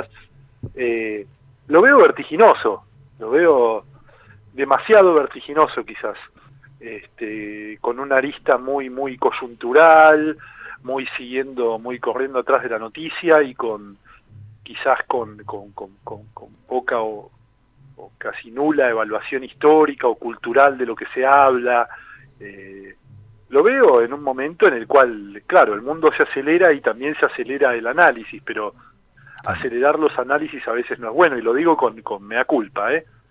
Lo veo vertiginoso. Lo veo demasiado vertiginoso quizás, con una arista muy coyuntural, muy corriendo atrás de la noticia y quizás con poca o casi nula evaluación histórica o cultural de lo que se habla. Lo veo en un momento en el cual, claro, el mundo se acelera y también se acelera el análisis, pero acelerar los análisis a veces no es bueno, y lo digo con mea culpa,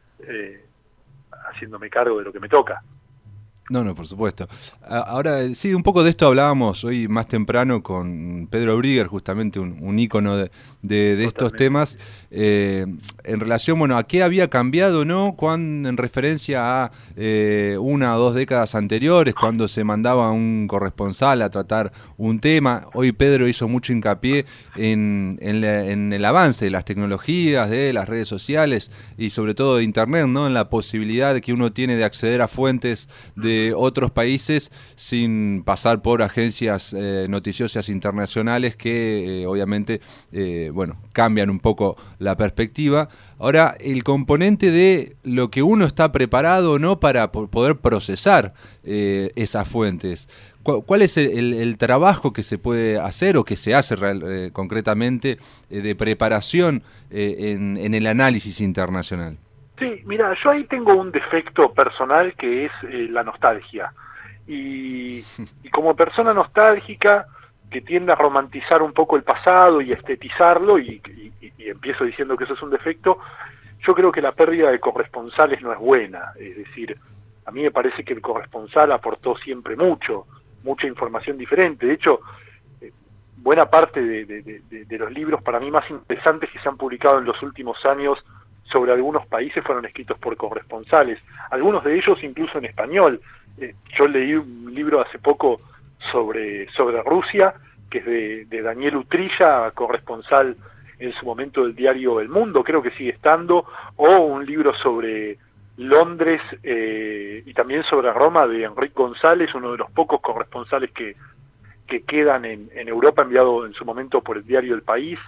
haciéndome cargo de lo que me toca. No, por supuesto. Ahora, sí, un poco de esto hablábamos hoy más temprano con Pedro Brigger, justamente un ícono de estos temas, en relación, bueno, a qué había cambiado, ¿no? En referencia a 1 o 2 décadas anteriores, cuando se mandaba un corresponsal a tratar un tema. Hoy Pedro hizo mucho hincapié en el avance de las tecnologías, de las redes sociales y sobre todo de Internet, ¿no? En la posibilidad que uno tiene de acceder a fuentes de otros países sin pasar por agencias noticiosas internacionales que obviamente cambian un poco la perspectiva. Ahora, el componente de lo que uno está preparado o no para poder procesar esas fuentes. ¿Cuál es el trabajo que se puede hacer o que se hace concretamente de preparación en el análisis internacional? Sí, mira, yo ahí tengo un defecto personal que es la nostalgia. Y como persona nostálgica que tiende a romantizar un poco el pasado y estetizarlo, y empiezo diciendo que eso es un defecto, yo creo que la pérdida de corresponsales no es buena. Es decir, a mí me parece que el corresponsal aportó siempre mucha información diferente. De hecho, buena parte de los libros para mí más interesantes que se han publicado en los últimos años sobre algunos países fueron escritos por corresponsales, algunos de ellos incluso en español. Yo leí un libro hace poco sobre Rusia, que es de Daniel Utrilla, corresponsal en su momento del diario El Mundo, creo que sigue estando, o un libro sobre Londres y también sobre Roma de Enrique González, uno de los pocos corresponsales que quedan en Europa, enviado en su momento por el diario El País.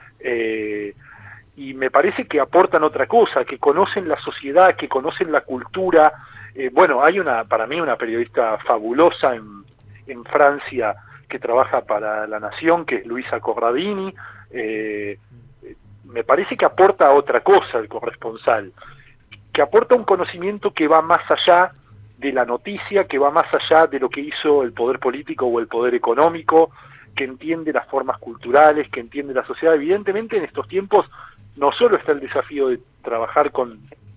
Y me parece que aportan otra cosa, que conocen la sociedad, que conocen la cultura. Hay para mí una periodista fabulosa en Francia que trabaja para La Nación, que es Luisa Corradini. Me parece que aporta otra cosa el corresponsal, que aporta un conocimiento que va más allá de la noticia, que va más allá de lo que hizo el poder político o el poder económico, que entiende las formas culturales, que entiende la sociedad. Evidentemente en estos tiempos no solo está el desafío de trabajar con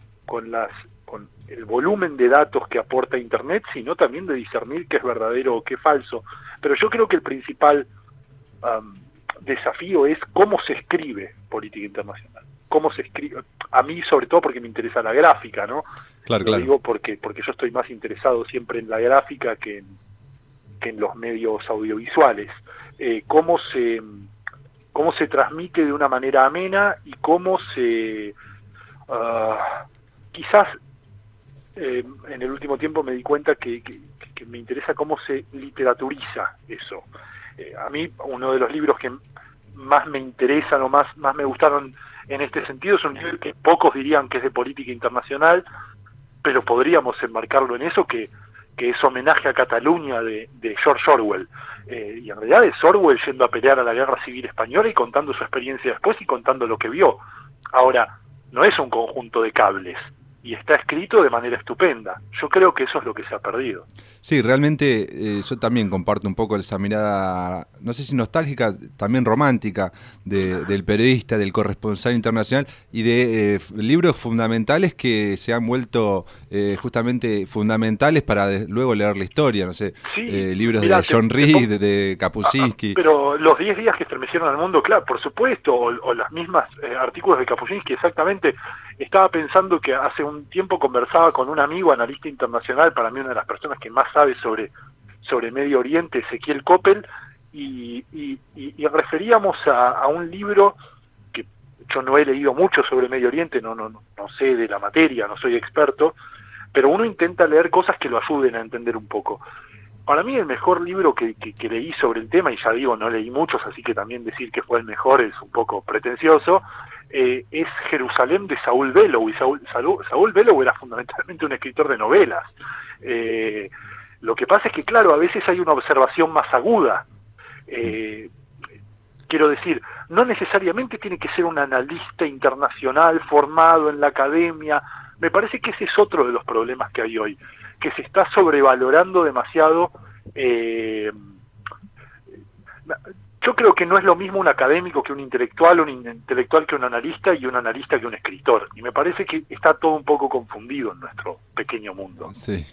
el volumen de datos que aporta Internet, sino también de discernir qué es verdadero o qué es falso. Pero yo creo que el principal desafío es cómo se escribe política internacional. Cómo se escribe, a mí sobre todo porque me interesa la gráfica, ¿no? Claro. Lo digo porque yo estoy más interesado siempre en la gráfica que en los medios audiovisuales. Cómo se transmite de una manera amena y cómo se... quizás en el último tiempo me di cuenta que me interesa cómo se literaturiza eso. A mí uno de los libros que más me interesan o más me gustaron en este sentido es un libro que pocos dirían que es de política internacional, pero podríamos enmarcarlo en eso, que es homenaje a Cataluña de George Orwell. Y en realidad es Orwell yendo a pelear a la Guerra Civil Española y contando su experiencia después y contando lo que vio. Ahora, no es un conjunto de cables, y está escrito de manera estupenda. Yo creo que eso es lo que se ha perdido. Sí, realmente yo también comparto un poco esa mirada, no sé si nostálgica, también romántica, del periodista, del corresponsal internacional y de libros fundamentales que se han vuelto justamente fundamentales para luego leer la historia, no sé, libros de John Reed, de Kapuscinski. Pero los 10 días que estremecieron al mundo, claro, por supuesto, o las mismas artículos de Kapuscinski, exactamente. Estaba pensando que hace un tiempo conversaba con un amigo analista internacional, para mí una de las personas que más sabe sobre Medio Oriente, Ezequiel Coppel, y referíamos a un libro que yo no he leído mucho sobre Medio Oriente, no sé de la materia, no soy experto, pero uno intenta leer cosas que lo ayuden a entender un poco. Para mí el mejor libro que leí sobre el tema, y ya digo, no leí muchos, así que también decir que fue el mejor es un poco pretencioso, es Jerusalén de Saúl Bellow, y Saúl Bellow era fundamentalmente un escritor de novelas. Lo que pasa es que, claro, a veces hay una observación más aguda. Quiero decir, no necesariamente tiene que ser un analista internacional formado en la academia. Me parece que ese es otro de los problemas que hay hoy, que se está sobrevalorando demasiado. Yo creo que no es lo mismo un académico que un intelectual que un analista y un analista que un escritor. Y me parece que está todo un poco confundido en nuestro pequeño mundo. Sí.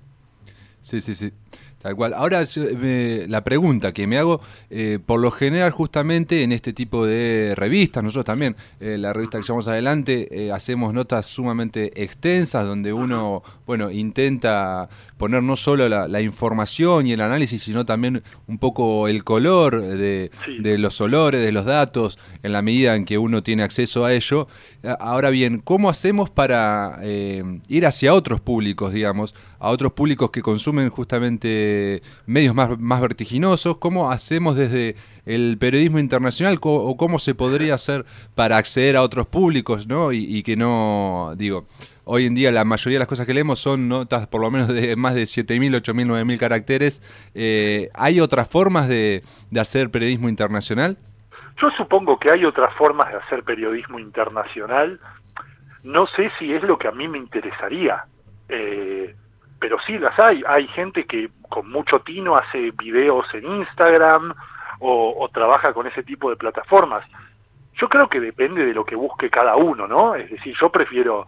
Tal cual. Ahora, la pregunta que me hago, por lo general justamente en este tipo de revistas, nosotros también, la revista que llevamos adelante, hacemos notas sumamente extensas donde uno, intenta poner no solo la información y el análisis, sino también un poco el color de los olores, de los datos, en la medida en que uno tiene acceso a ello. Ahora bien, ¿cómo hacemos para ir hacia otros públicos, digamos, a otros públicos que consumen justamente medios más vertiginosos? ¿Cómo hacemos desde el periodismo internacional o cómo se podría hacer para acceder a otros públicos, ¿no? Y que no, digo, hoy en día la mayoría de las cosas que leemos son notas por lo menos de más de 7.000, 8.000, 9.000 caracteres. ¿Hay otras formas de hacer periodismo internacional? Yo supongo que hay otras formas de hacer periodismo internacional. No sé si es lo que a mí me interesaría, pero sí las hay. Hay gente que con mucho tino hace videos en Instagram o trabaja con ese tipo de plataformas. Yo creo que depende de lo que busque cada uno, ¿no? Es decir, yo prefiero,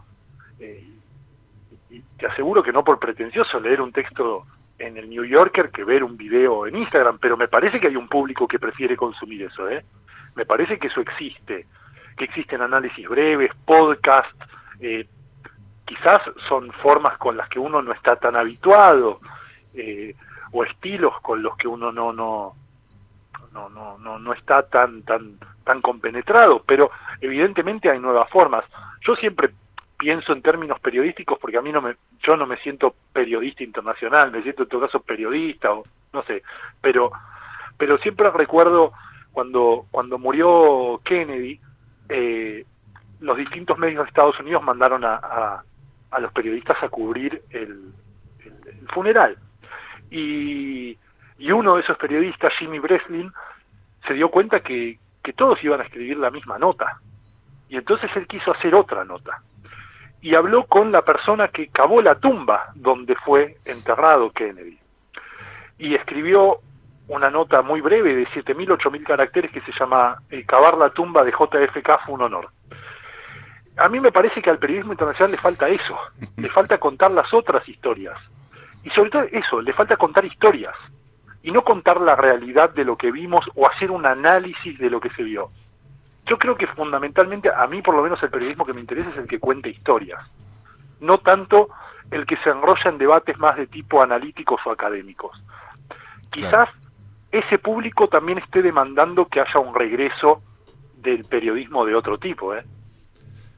y te aseguro que no por pretencioso, leer un texto en el New Yorker que ver un video en Instagram, pero me parece que hay un público que prefiere consumir eso, ¿eh? Me parece que eso existe, que existen análisis breves, podcasts, quizás son formas con las que uno no está tan habituado, o estilos con los que uno no está tan compenetrado, pero evidentemente hay nuevas formas. Yo siempre pienso en términos periodísticos porque a mí yo no me siento periodista internacional, me siento en todo caso periodista, o no sé, pero siempre recuerdo cuando murió Kennedy, los distintos medios de Estados Unidos mandaron a los periodistas a cubrir el funeral. Y uno de esos periodistas, Jimmy Breslin, se dio cuenta que todos iban a escribir la misma nota. Y entonces él quiso hacer otra nota. Y habló con la persona que cavó la tumba donde fue enterrado Kennedy. Y escribió una nota muy breve de 7.000, 8.000 caracteres que se llama Cavar la tumba de JFK fue un honor. A mí me parece que al periodismo internacional le falta eso, le falta contar las otras historias. Y sobre todo eso, le falta contar historias, y no contar la realidad de lo que vimos o hacer un análisis de lo que se vio. Yo creo que fundamentalmente, a mí por lo menos el periodismo que me interesa es el que cuenta historias, no tanto el que se enrolla en debates más de tipo analíticos o académicos. Quizás ese público también esté demandando que haya un regreso del periodismo de otro tipo,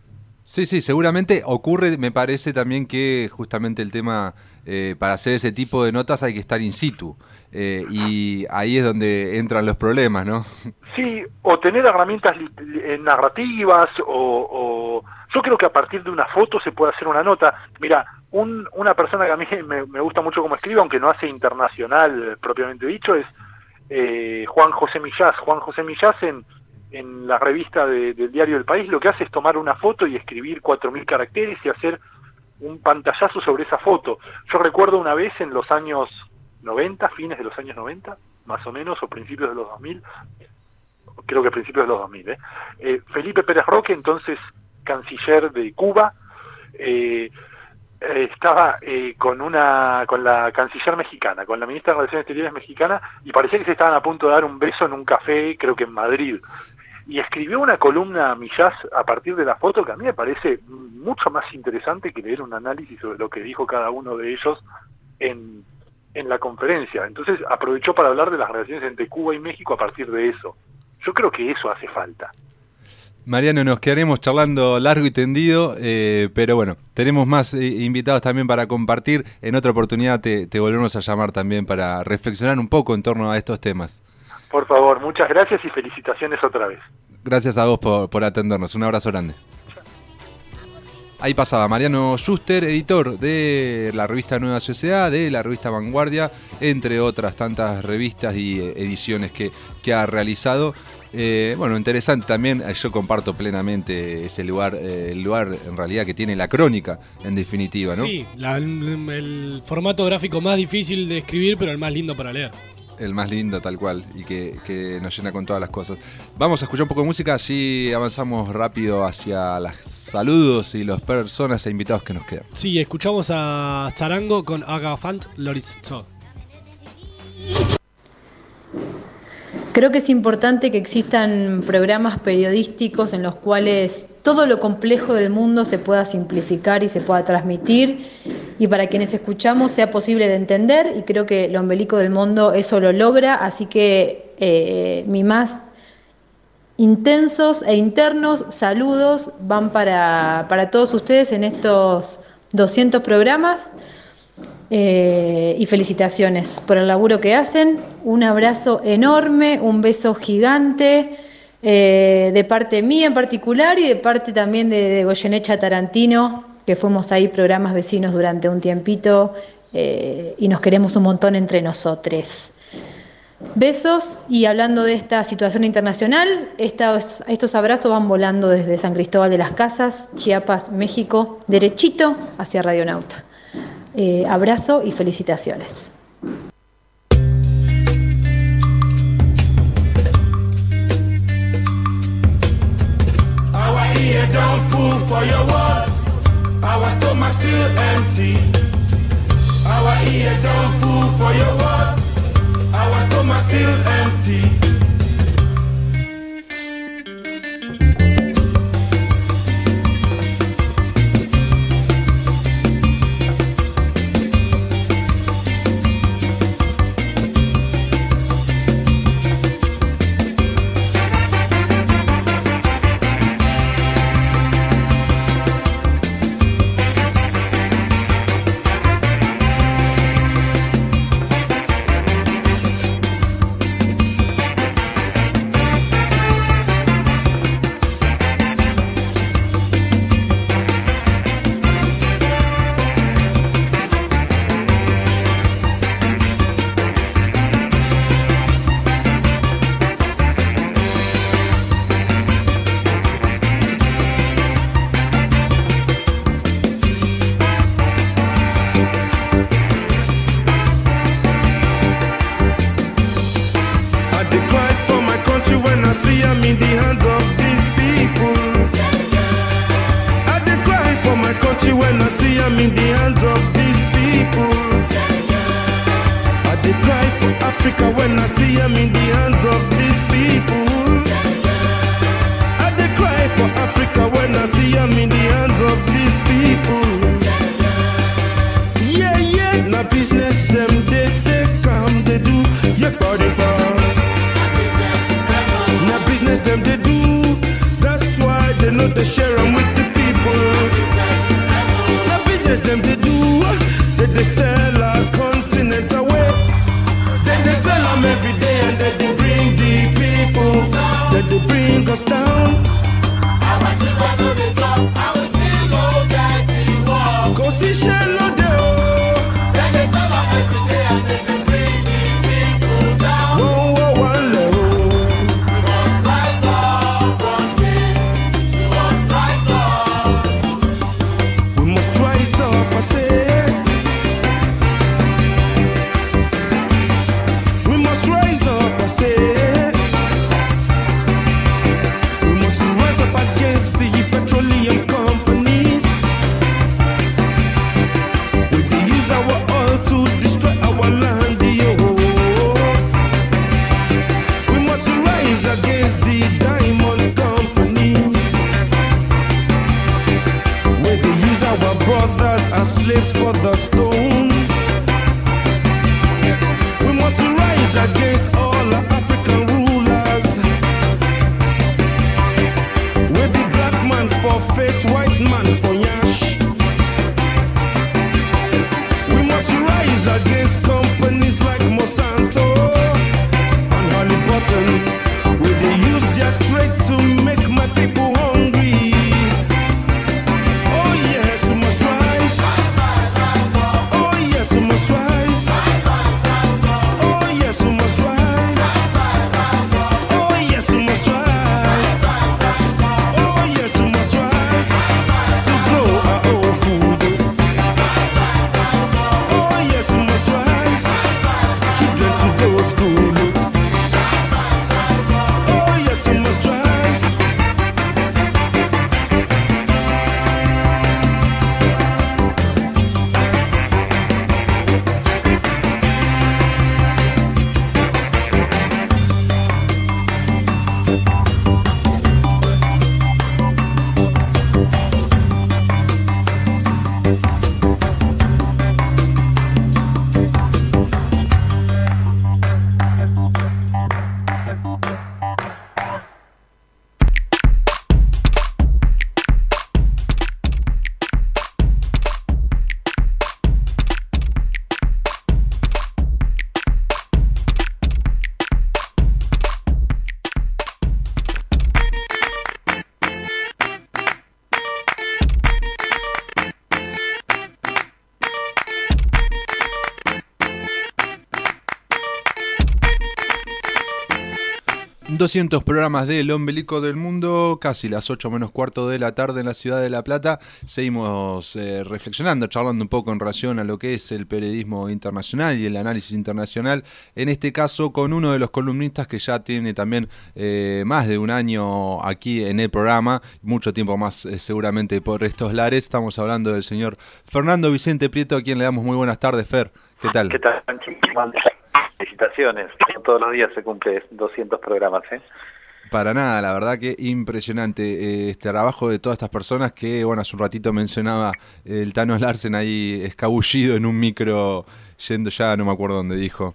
Sí, seguramente ocurre. Me parece también que justamente el tema, para hacer ese tipo de notas hay que estar in situ. Y ahí es donde entran los problemas, ¿no? Sí, o tener herramientas narrativas, o yo creo que a partir de una foto se puede hacer una nota. Mira, una persona que a mí me gusta mucho cómo escribe, aunque no hace internacional propiamente dicho, es Juan José Millás. Juan José Millás en la revista del diario El País lo que hace es tomar una foto y escribir 4.000 caracteres y hacer un pantallazo sobre esa foto. Yo recuerdo una vez en los años 90, fines de los años 90, más o menos, o principios de los 2000, creo que principios de los 2000, Felipe Pérez Roque, entonces canciller de Cuba, estaba con la canciller mexicana, con la ministra de Relaciones Exteriores mexicana, y parecía que se estaban a punto de dar un beso en un café, creo que en Madrid. Y escribió una columna Millás a partir de la foto que a mí me parece mucho más interesante que leer un análisis sobre lo que dijo cada uno de ellos en la conferencia. Entonces aprovechó para hablar de las relaciones entre Cuba y México a partir de eso. Yo creo que eso hace falta. Mariano, nos quedaremos charlando largo y tendido, pero bueno, tenemos más invitados también para compartir. En otra oportunidad te volvemos a llamar también para reflexionar un poco en torno a estos temas. Por favor, muchas gracias y felicitaciones otra vez. Gracias a vos por atendernos. Un abrazo grande. Ahí pasaba Mariano Schuster, editor de la revista Nueva Sociedad, de la revista Vanguardia, entre otras tantas revistas y ediciones que ha realizado. Bueno, interesante también, yo comparto plenamente ese lugar, el lugar en realidad que tiene la crónica, en definitiva, ¿no? Sí, el formato gráfico más difícil de escribir, pero el más lindo para leer. El más lindo, tal cual, y que nos llena con todas las cosas. Vamos a escuchar un poco de música, así avanzamos rápido hacia los saludos y las personas e invitados que nos quedan. Sí, escuchamos a Charango con Agafant Lorizzo. Creo que es importante que existan programas periodísticos en los cuales todo lo complejo del mundo se pueda simplificar y se pueda transmitir, y para quienes escuchamos sea posible de entender, y creo que el Ombelico del Mundo eso lo logra, así que mis más intensos e internos saludos van para todos ustedes en estos 200 programas. Y felicitaciones por el laburo que hacen, un abrazo enorme, un beso gigante de parte mía en particular y de parte también de Goyeneche Tarantino, que fuimos ahí programas vecinos durante un tiempito y nos queremos un montón entre nosotros. Besos, y hablando de esta situación internacional, estos abrazos van volando desde San Cristóbal de las Casas, Chiapas, México, derechito hacia Radionauta. Abrazo y felicitaciones. Our ear don't fool for your words. Our stomach still empty. Our ear don't fool for your words. Our stomach still empty. See I'm in the hands of these people. I dey cry for my country when I see I'm in the hands of these people. I dey cry for Africa when I see I'm in the hands of these people. I dey cry for Africa when I see I'm in the hands of these people. Yeah, yeah, na business them they take they do. Yeah, body business them they do. That's why they know they share them with the people. they sell our continent away. Then they sell them every day and then they bring the people, then they bring us down. Cause he shall not do. Then they sell them every day and then they bring the people down. Whoa, whoa, whoa, whoa. We must rise up one day. We must rise up. We must rise up, I say. We must rise up, I say. We must rise up against the petroleum companies. With they use our oil to destroy our land, yo. We must rise against the diamond companies. Where they use our brothers as slaves for the stones. We must rise against all the African rulers. We be black man for face, white man for yash. We must rise against companies like Monsanto and Halliburton, where they use their trade to make my people hungry. Oh yes, we must rise. Oh yes, we must rise. Oh yes, we must rise. Oh yes, we must rise. Oh yes, we must rise to grow our own food. Oh yes, we must rise. Children to go to school. Oh yes, we must rise. ...200 programas del Ombelico del Mundo, casi las 8 menos cuarto de la tarde en la ciudad de La Plata. Seguimos reflexionando, charlando un poco en relación a lo que es el periodismo internacional y el análisis internacional. En este caso con uno de los columnistas que ya tiene también más de un año aquí en el programa, mucho tiempo más seguramente por estos lares. Estamos hablando del señor Fernando Vicente Prieto, a quien le damos muy buenas tardes, Fer. ¿Qué tal? ¿Qué tal, felicitaciones? Todos los días se cumple 200 programas, ¿eh? Para nada, la verdad que impresionante este trabajo de todas estas personas que, bueno, hace un ratito mencionaba el Tano Larsen ahí escabullido en un micro, yendo ya, no me acuerdo dónde dijo.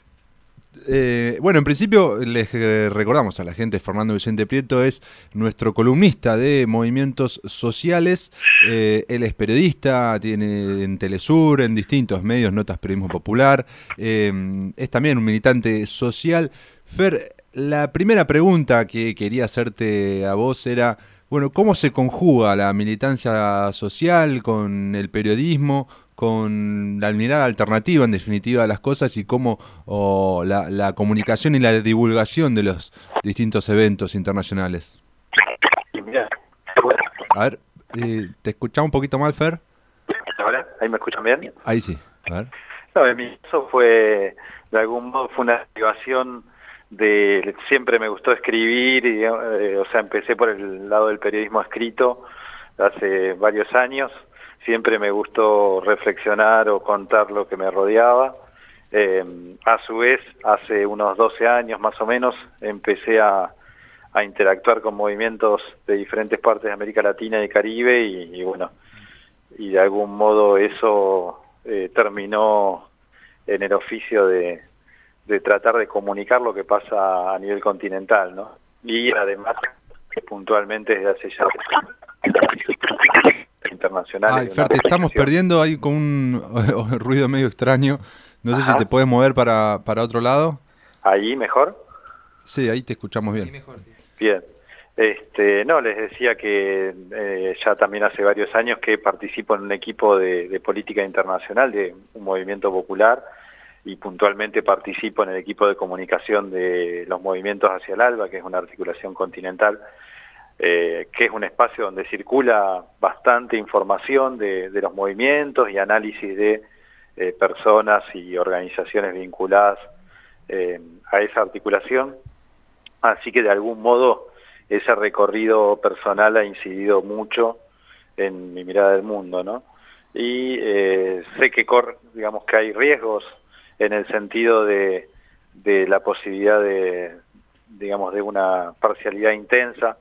Bueno, en principio les recordamos a la gente, Fernando Vicente Prieto es nuestro columnista de movimientos sociales, él es periodista, tiene en Telesur, en distintos medios, Notas Periodismo Popular, es también un militante social. Fer, la primera pregunta que quería hacerte a vos era, bueno, ¿cómo se conjuga la militancia social con el periodismo, con la mirada alternativa en definitiva de las cosas y cómo la comunicación y la divulgación de los distintos eventos internacionales? A ver, ¿te escuchaba un poquito mal, Fer? ¿Ahora? ¿Ahí me escuchan bien? Ahí sí, a ver. No, en mi caso fue, de algún modo, fue una activación de, siempre me gustó escribir, y, o sea, empecé por el lado del periodismo escrito hace varios años. Siempre me gustó reflexionar o contar lo que me rodeaba. A su vez, hace unos 12 años más o menos, empecé a interactuar con movimientos de diferentes partes de América Latina y Caribe y bueno, y de algún modo eso terminó en el oficio de tratar de comunicar lo que pasa a nivel continental, ¿no? Y además, puntualmente desde hace ya internacionales. Ay, de una Fer, te estamos organización. perdiendo, hay con un ruido medio extraño. No sé Ajá. si te puedes mover para otro lado. ¿Ahí mejor? Sí, ahí te escuchamos bien. Bien. No, les decía que ya también hace varios años que participo en un equipo de política internacional de un movimiento popular y puntualmente participo en el equipo de comunicación de los movimientos hacia el ALBA, que es una articulación continental, que es un espacio donde circula bastante información de los movimientos y análisis de personas y organizaciones vinculadas a esa articulación. Así que de algún modo ese recorrido personal ha incidido mucho en mi mirada del mundo, ¿no? Y sé que digamos que hay riesgos en el sentido de la posibilidad de, digamos, de una parcialidad intensa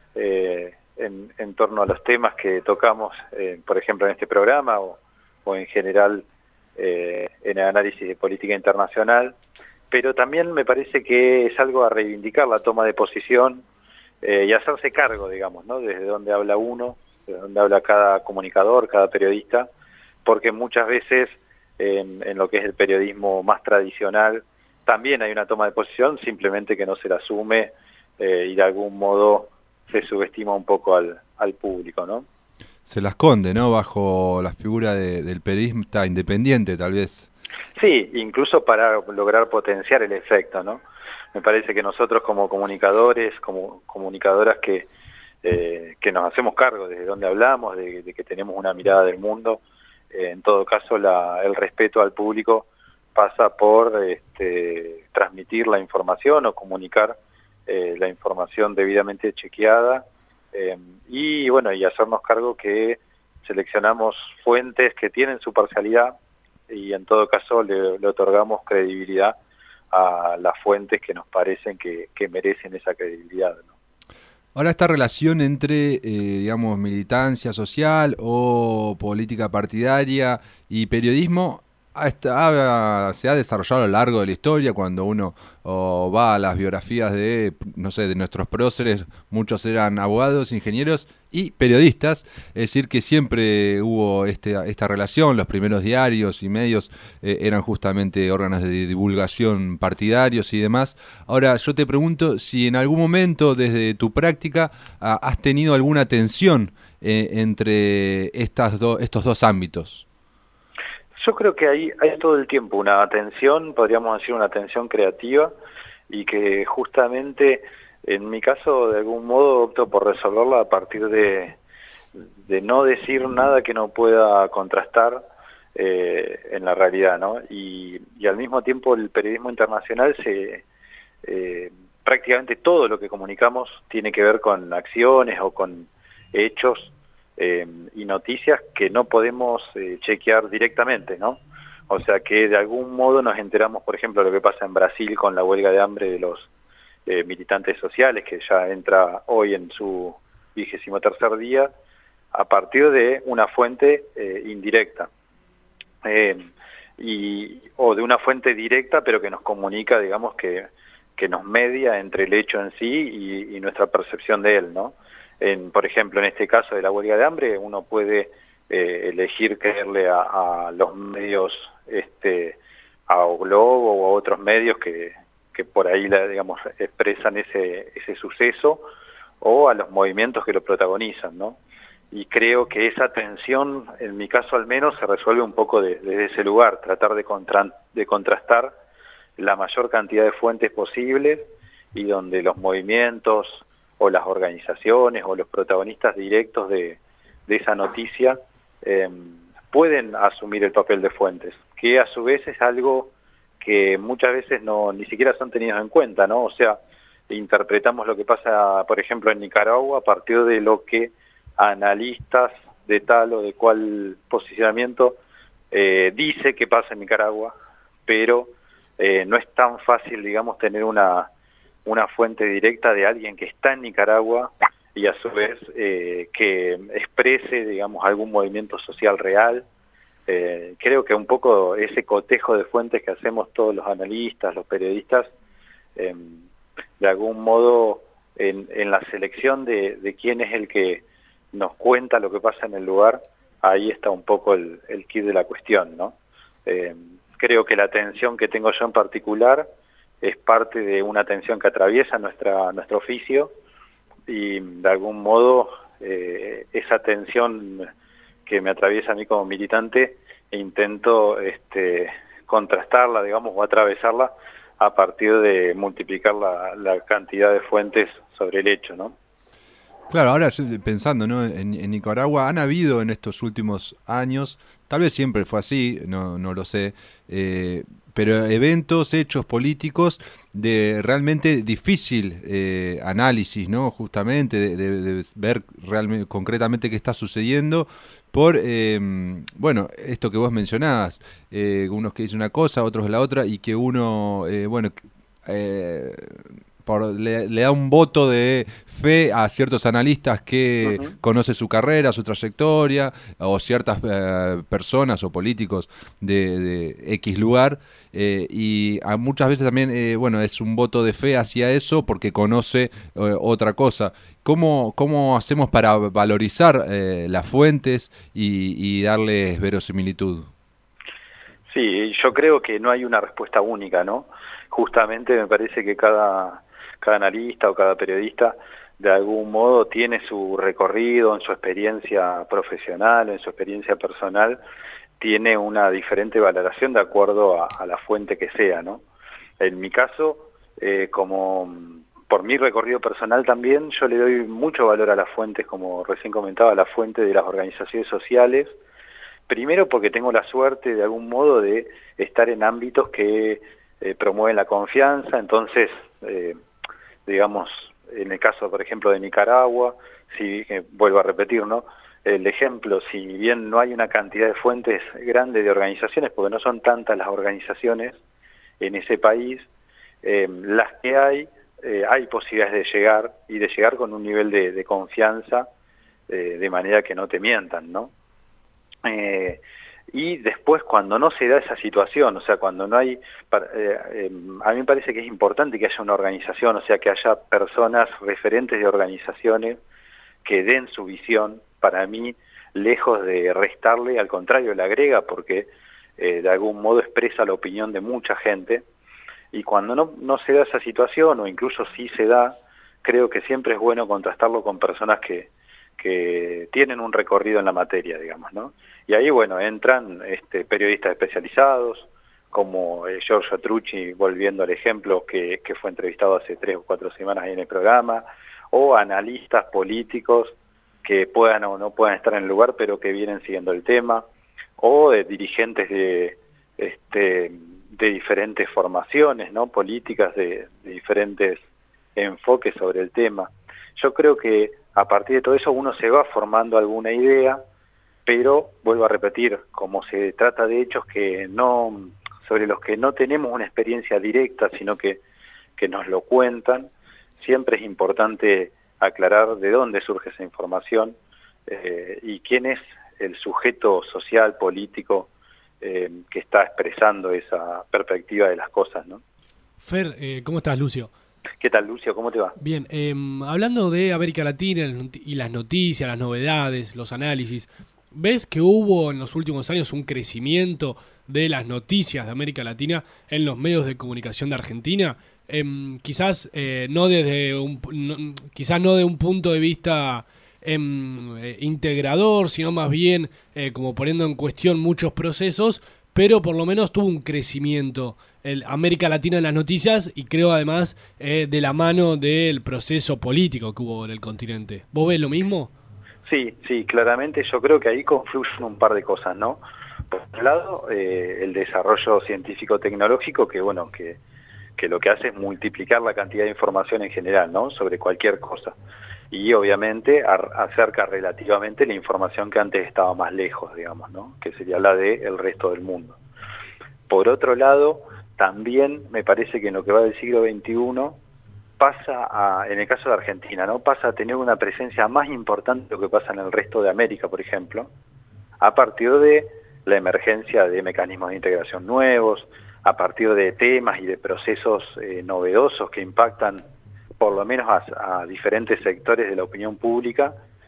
en torno a los temas que tocamos, por ejemplo, en este programa o en general en el análisis de política internacional, pero también me parece que es algo a reivindicar la toma de posición y hacerse cargo, digamos, ¿no? Desde donde habla uno, desde donde habla cada comunicador, cada periodista, porque muchas veces en lo que es el periodismo más tradicional también hay una toma de posición, simplemente que no se la asume y de algún modo se subestima un poco al público, ¿no? Se la esconde, ¿no? Bajo la figura del periodista independiente, tal vez. Sí, incluso para lograr potenciar el efecto, ¿no? Me parece que nosotros como comunicadores, como comunicadoras que nos hacemos cargo desde donde hablamos, de que tenemos una mirada del mundo, en todo caso el respeto al público pasa por transmitir la información o comunicar la información debidamente chequeada y bueno, y hacernos cargo que seleccionamos fuentes que tienen su parcialidad y en todo caso le otorgamos credibilidad a las fuentes que nos parecen que merecen esa credibilidad, ¿no? Ahora esta relación entre, digamos, militancia social o política partidaria y periodismo se ha desarrollado a lo largo de la historia. Cuando uno va a las biografías de, no sé, de nuestros próceres, muchos eran abogados, ingenieros y periodistas, es decir que siempre hubo esta relación. Los primeros diarios y medios eran justamente órganos de divulgación partidarios y demás. Ahora yo te pregunto si en algún momento desde tu práctica has tenido alguna tensión entre estos dos ámbitos. Yo creo que hay todo el tiempo una tensión, podríamos decir una tensión creativa, y que justamente en mi caso de algún modo opto por resolverla a partir de no decir nada que no pueda contrastar en la realidad, ¿no? Y al mismo tiempo el periodismo internacional prácticamente todo lo que comunicamos tiene que ver con acciones o con hechos y noticias que no podemos chequear directamente, ¿no? O sea que de algún modo nos enteramos, por ejemplo, de lo que pasa en Brasil con la huelga de hambre de los militantes sociales, que ya entra hoy en su 23º día, a partir de una fuente indirecta. O de una fuente directa, pero que nos comunica, digamos, que nos media entre el hecho en sí y nuestra percepción de él, ¿no? Por ejemplo, en este caso de la huelga de hambre, uno puede elegir creerle a los medios, a O Globo o a otros medios que por ahí, digamos, expresan ese suceso, o a los movimientos que lo protagonizan, ¿no? Y creo que esa tensión, en mi caso al menos, se resuelve un poco desde ese lugar, tratar de contrastar la mayor cantidad de fuentes posibles y donde los movimientos o las organizaciones o los protagonistas directos de esa noticia pueden asumir el papel de fuentes, que a su vez es algo que muchas veces ni siquiera son tenidos en cuenta, ¿no? O sea, interpretamos lo que pasa, por ejemplo, en Nicaragua a partir de lo que analistas de tal o de cual posicionamiento dice que pasa en Nicaragua, pero no es tan fácil, digamos, tener una fuente directa de alguien que está en Nicaragua y a su vez que exprese, digamos, algún movimiento social real. Creo que un poco ese cotejo de fuentes que hacemos todos los analistas, los periodistas, de algún modo en la selección de quién es el que nos cuenta lo que pasa en el lugar, ahí está un poco el quid de la cuestión, ¿no? Creo que la atención que tengo yo en particular es parte de una atención que atraviesa nuestro oficio, y de algún modo esa atención que me atraviesa a mí como militante intento contrastarla, digamos, o atravesarla a partir de multiplicar la cantidad de fuentes sobre el hecho, ¿no? Claro, ahora yo pensando, ¿no? En Nicaragua han habido en estos últimos años, tal vez siempre fue así, no lo sé, pero eventos, hechos políticos de realmente difícil análisis, ¿no? Justamente de ver realmente, concretamente qué está sucediendo por, bueno, esto que vos mencionabas, unos que dicen una cosa, otros la otra, y que uno, le da un voto de fe a ciertos analistas que conoce su carrera, su trayectoria, o ciertas personas o políticos de X lugar, y muchas veces también es un voto de fe hacia eso porque conoce otra cosa. ¿Cómo hacemos para valorizar las fuentes y darles verosimilitud? Sí, yo creo que no hay una respuesta única, ¿no? Justamente me parece que cada analista o cada periodista de algún modo tiene su recorrido en su experiencia profesional, en su experiencia personal, tiene una diferente valoración de acuerdo a la fuente que sea, ¿no? En mi caso, como por mi recorrido personal también, yo le doy mucho valor a las fuentes, como recién comentaba, la fuente de las organizaciones sociales, primero porque tengo la suerte de algún modo de estar en ámbitos que promueven la confianza, entonces digamos, en el caso, por ejemplo, de Nicaragua, si vuelvo a repetir, ¿no? El ejemplo, si bien no hay una cantidad de fuentes grandes de organizaciones, porque no son tantas las organizaciones en ese país, las que hay posibilidades de llegar con un nivel de confianza, de manera que no te mientan, ¿no? Y después, cuando no se da esa situación, o sea, cuando no hay... a mí me parece que es importante que haya una organización, o sea, que haya personas referentes de organizaciones que den su visión. Para mí, lejos de restarle, al contrario, le agrega, porque de algún modo expresa la opinión de mucha gente. Y cuando no se da esa situación, o incluso sí se da, creo que siempre es bueno contrastarlo con personas que tienen un recorrido en la materia, digamos, ¿no? Y ahí, bueno, entran periodistas especializados, como Giorgio Trucci, volviendo al ejemplo, que fue entrevistado hace 3 o 4 semanas ahí en el programa, o analistas políticos que puedan o no puedan estar en el lugar, pero que vienen siguiendo el tema, o de dirigentes de diferentes formaciones, ¿no? Políticas de diferentes enfoques sobre el tema. Yo creo que a partir de todo eso uno se va formando alguna idea, pero vuelvo a repetir, como se trata de hechos sobre los que no tenemos una experiencia directa, sino que nos lo cuentan, siempre es importante aclarar de dónde surge esa información y quién es el sujeto social, político, que está expresando esa perspectiva de las cosas, ¿no? Fer, ¿cómo estás, Lucio? ¿Qué tal, Lucio? ¿Cómo te va? Bien, hablando de América Latina y las noticias, las novedades, los análisis, ¿ves que hubo en los últimos años un crecimiento de las noticias de América Latina en los medios de comunicación de Argentina? Quizás no de un punto de vista integrador, sino más bien como poniendo en cuestión muchos procesos, pero por lo menos tuvo un crecimiento América Latina en las noticias, y creo además de la mano del proceso político que hubo en el continente. ¿Vos ves lo mismo? Sí, claramente yo creo que ahí confluyen un par de cosas, ¿no? Por un lado, el desarrollo científico-tecnológico, que bueno, que lo que hace es multiplicar la cantidad de información en general, ¿no? Sobre cualquier cosa. Y obviamente acerca relativamente la información que antes estaba más lejos, digamos, ¿no? Que sería la del resto del mundo. Por otro lado, también me parece que en lo que va del siglo XXI pasa en el caso de Argentina, ¿no? Pasa a tener una presencia más importante de lo que pasa en el resto de América, por ejemplo, a partir de la emergencia de mecanismos de integración nuevos, a partir de temas y de procesos novedosos que impactan por lo menos a diferentes sectores de la opinión pública,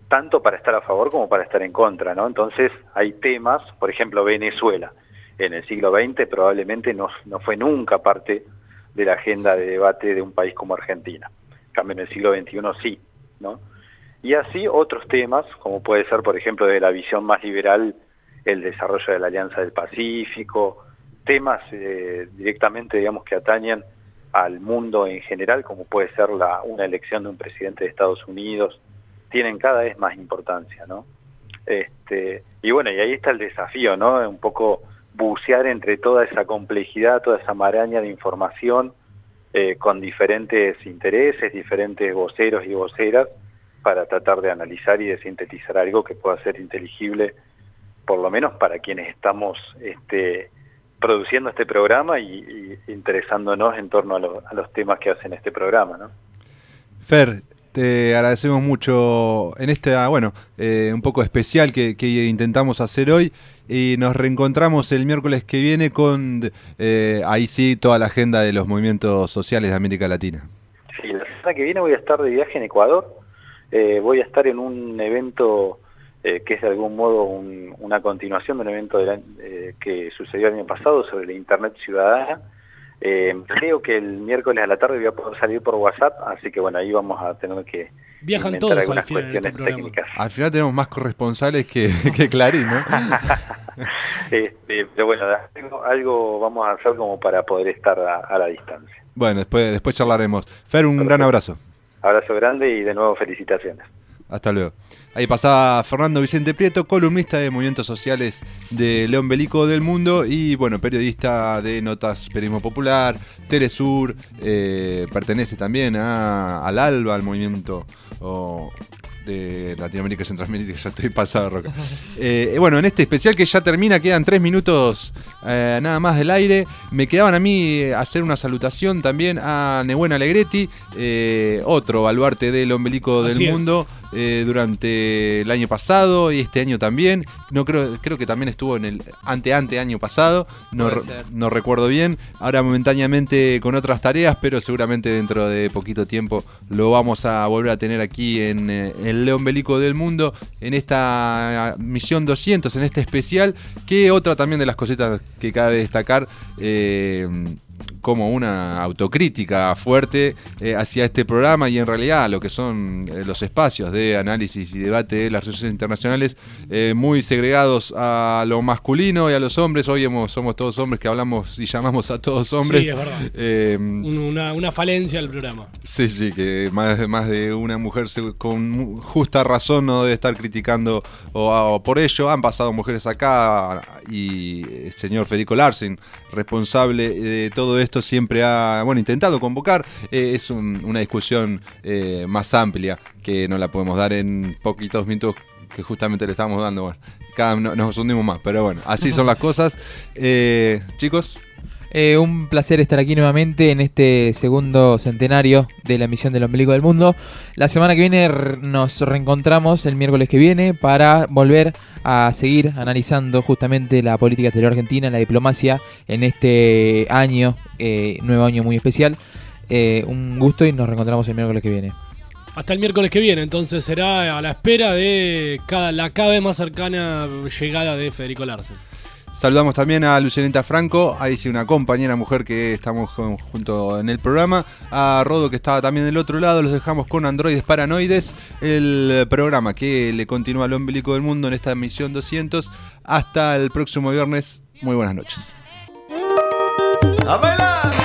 tanto para estar a favor como para estar en contra, ¿no? Entonces hay temas, por ejemplo, Venezuela, en el siglo XX probablemente no fue nunca parte de la agenda de debate de un país como Argentina. En cambio, en el siglo XXI sí, ¿no? Y así otros temas, como puede ser, por ejemplo, de la visión más liberal, el desarrollo de la Alianza del Pacífico, temas directamente, digamos, que atañen al mundo en general, como puede ser una elección de un presidente de Estados Unidos, tienen cada vez más importancia, ¿no? Y bueno, y ahí está el desafío, ¿no? Un poco bucear entre toda esa complejidad, toda esa maraña de información, con diferentes intereses, diferentes voceros y voceras, para tratar de analizar y de sintetizar algo que pueda ser inteligible, por lo menos para quienes estamos produciendo este programa y interesándonos en torno a los temas que hacen este programa, ¿no? Fer, te agradecemos mucho en esta, un poco especial que intentamos hacer hoy, y nos reencontramos el miércoles que viene con, ahí sí, toda la agenda de los movimientos sociales de América Latina. Sí, la semana que viene voy a estar de viaje en Ecuador, voy a estar en un evento que es de algún modo una continuación de un evento que sucedió el año pasado sobre la Internet ciudadana. Creo que el miércoles a la tarde voy a poder salir por WhatsApp, así que bueno, ahí vamos a tener que viajan inventar todos algunas al final de cuestiones técnicas. Al final tenemos más corresponsales que Clarín, ¿no? Pero bueno, algo vamos a hacer como para poder estar a la distancia. Bueno, después charlaremos. Fer, un gran abrazo. Abrazo grande y de nuevo felicitaciones. Hasta luego. Ahí pasaba Fernando Vicente Prieto, columnista de movimientos sociales de León Belico del Mundo y periodista de Notas Periodismo Popular, Telesur, pertenece también al ALBA, al movimiento de Latinoamérica y Centroamérica, ya estoy pasado de roca. En este especial que ya termina, quedan 3 minutos nada más del aire. Me quedaban a mí hacer una salutación también a Nehuén Alegretti, otro baluarte del Ombelico del Mundo, durante el año pasado y este año también. No creo que también estuvo en el año pasado, no recuerdo bien. Ahora momentáneamente con otras tareas, pero seguramente dentro de poquito tiempo lo vamos a volver a tener aquí en el León Belico del Mundo, en esta misión 200, en este especial, que otra también de las cositas que cabe destacar, como una autocrítica fuerte hacia este programa y en realidad lo que son los espacios de análisis y debate de las relaciones internacionales, muy segregados a lo masculino y a los hombres. Hoy somos todos hombres que hablamos y llamamos a todos hombres. Sí, es verdad. Una falencia del programa. Sí, que más de una mujer con justa razón no debe estar criticando por ello. Han pasado mujeres acá y el señor Federico Larsen, responsable de todo esto, siempre ha intentado convocar. Es una discusión más amplia que no la podemos dar en poquitos minutos que justamente le estamos dando. Bueno, cada nos hundimos más, pero bueno, así son las cosas. Chicos, un placer estar aquí nuevamente en este segundo centenario de la emisión del Ombelico del Mundo. La semana que viene nos reencontramos el miércoles que viene para volver a seguir analizando justamente la política exterior argentina, la diplomacia en este año, nuevo año muy especial. Un gusto y nos reencontramos el miércoles que viene. Hasta el miércoles que viene, entonces será a la espera de la cada vez más cercana llegada de Federico Larsen. Saludamos también a Lucianita Franco, ahí sí una compañera mujer que estamos junto en el programa, a Rodo que estaba también del otro lado. Los dejamos con Androides Paranoides, el programa que le continúa al Ombelico del Mundo en esta emisión 200. Hasta el próximo viernes, muy buenas noches. ¡A bailar!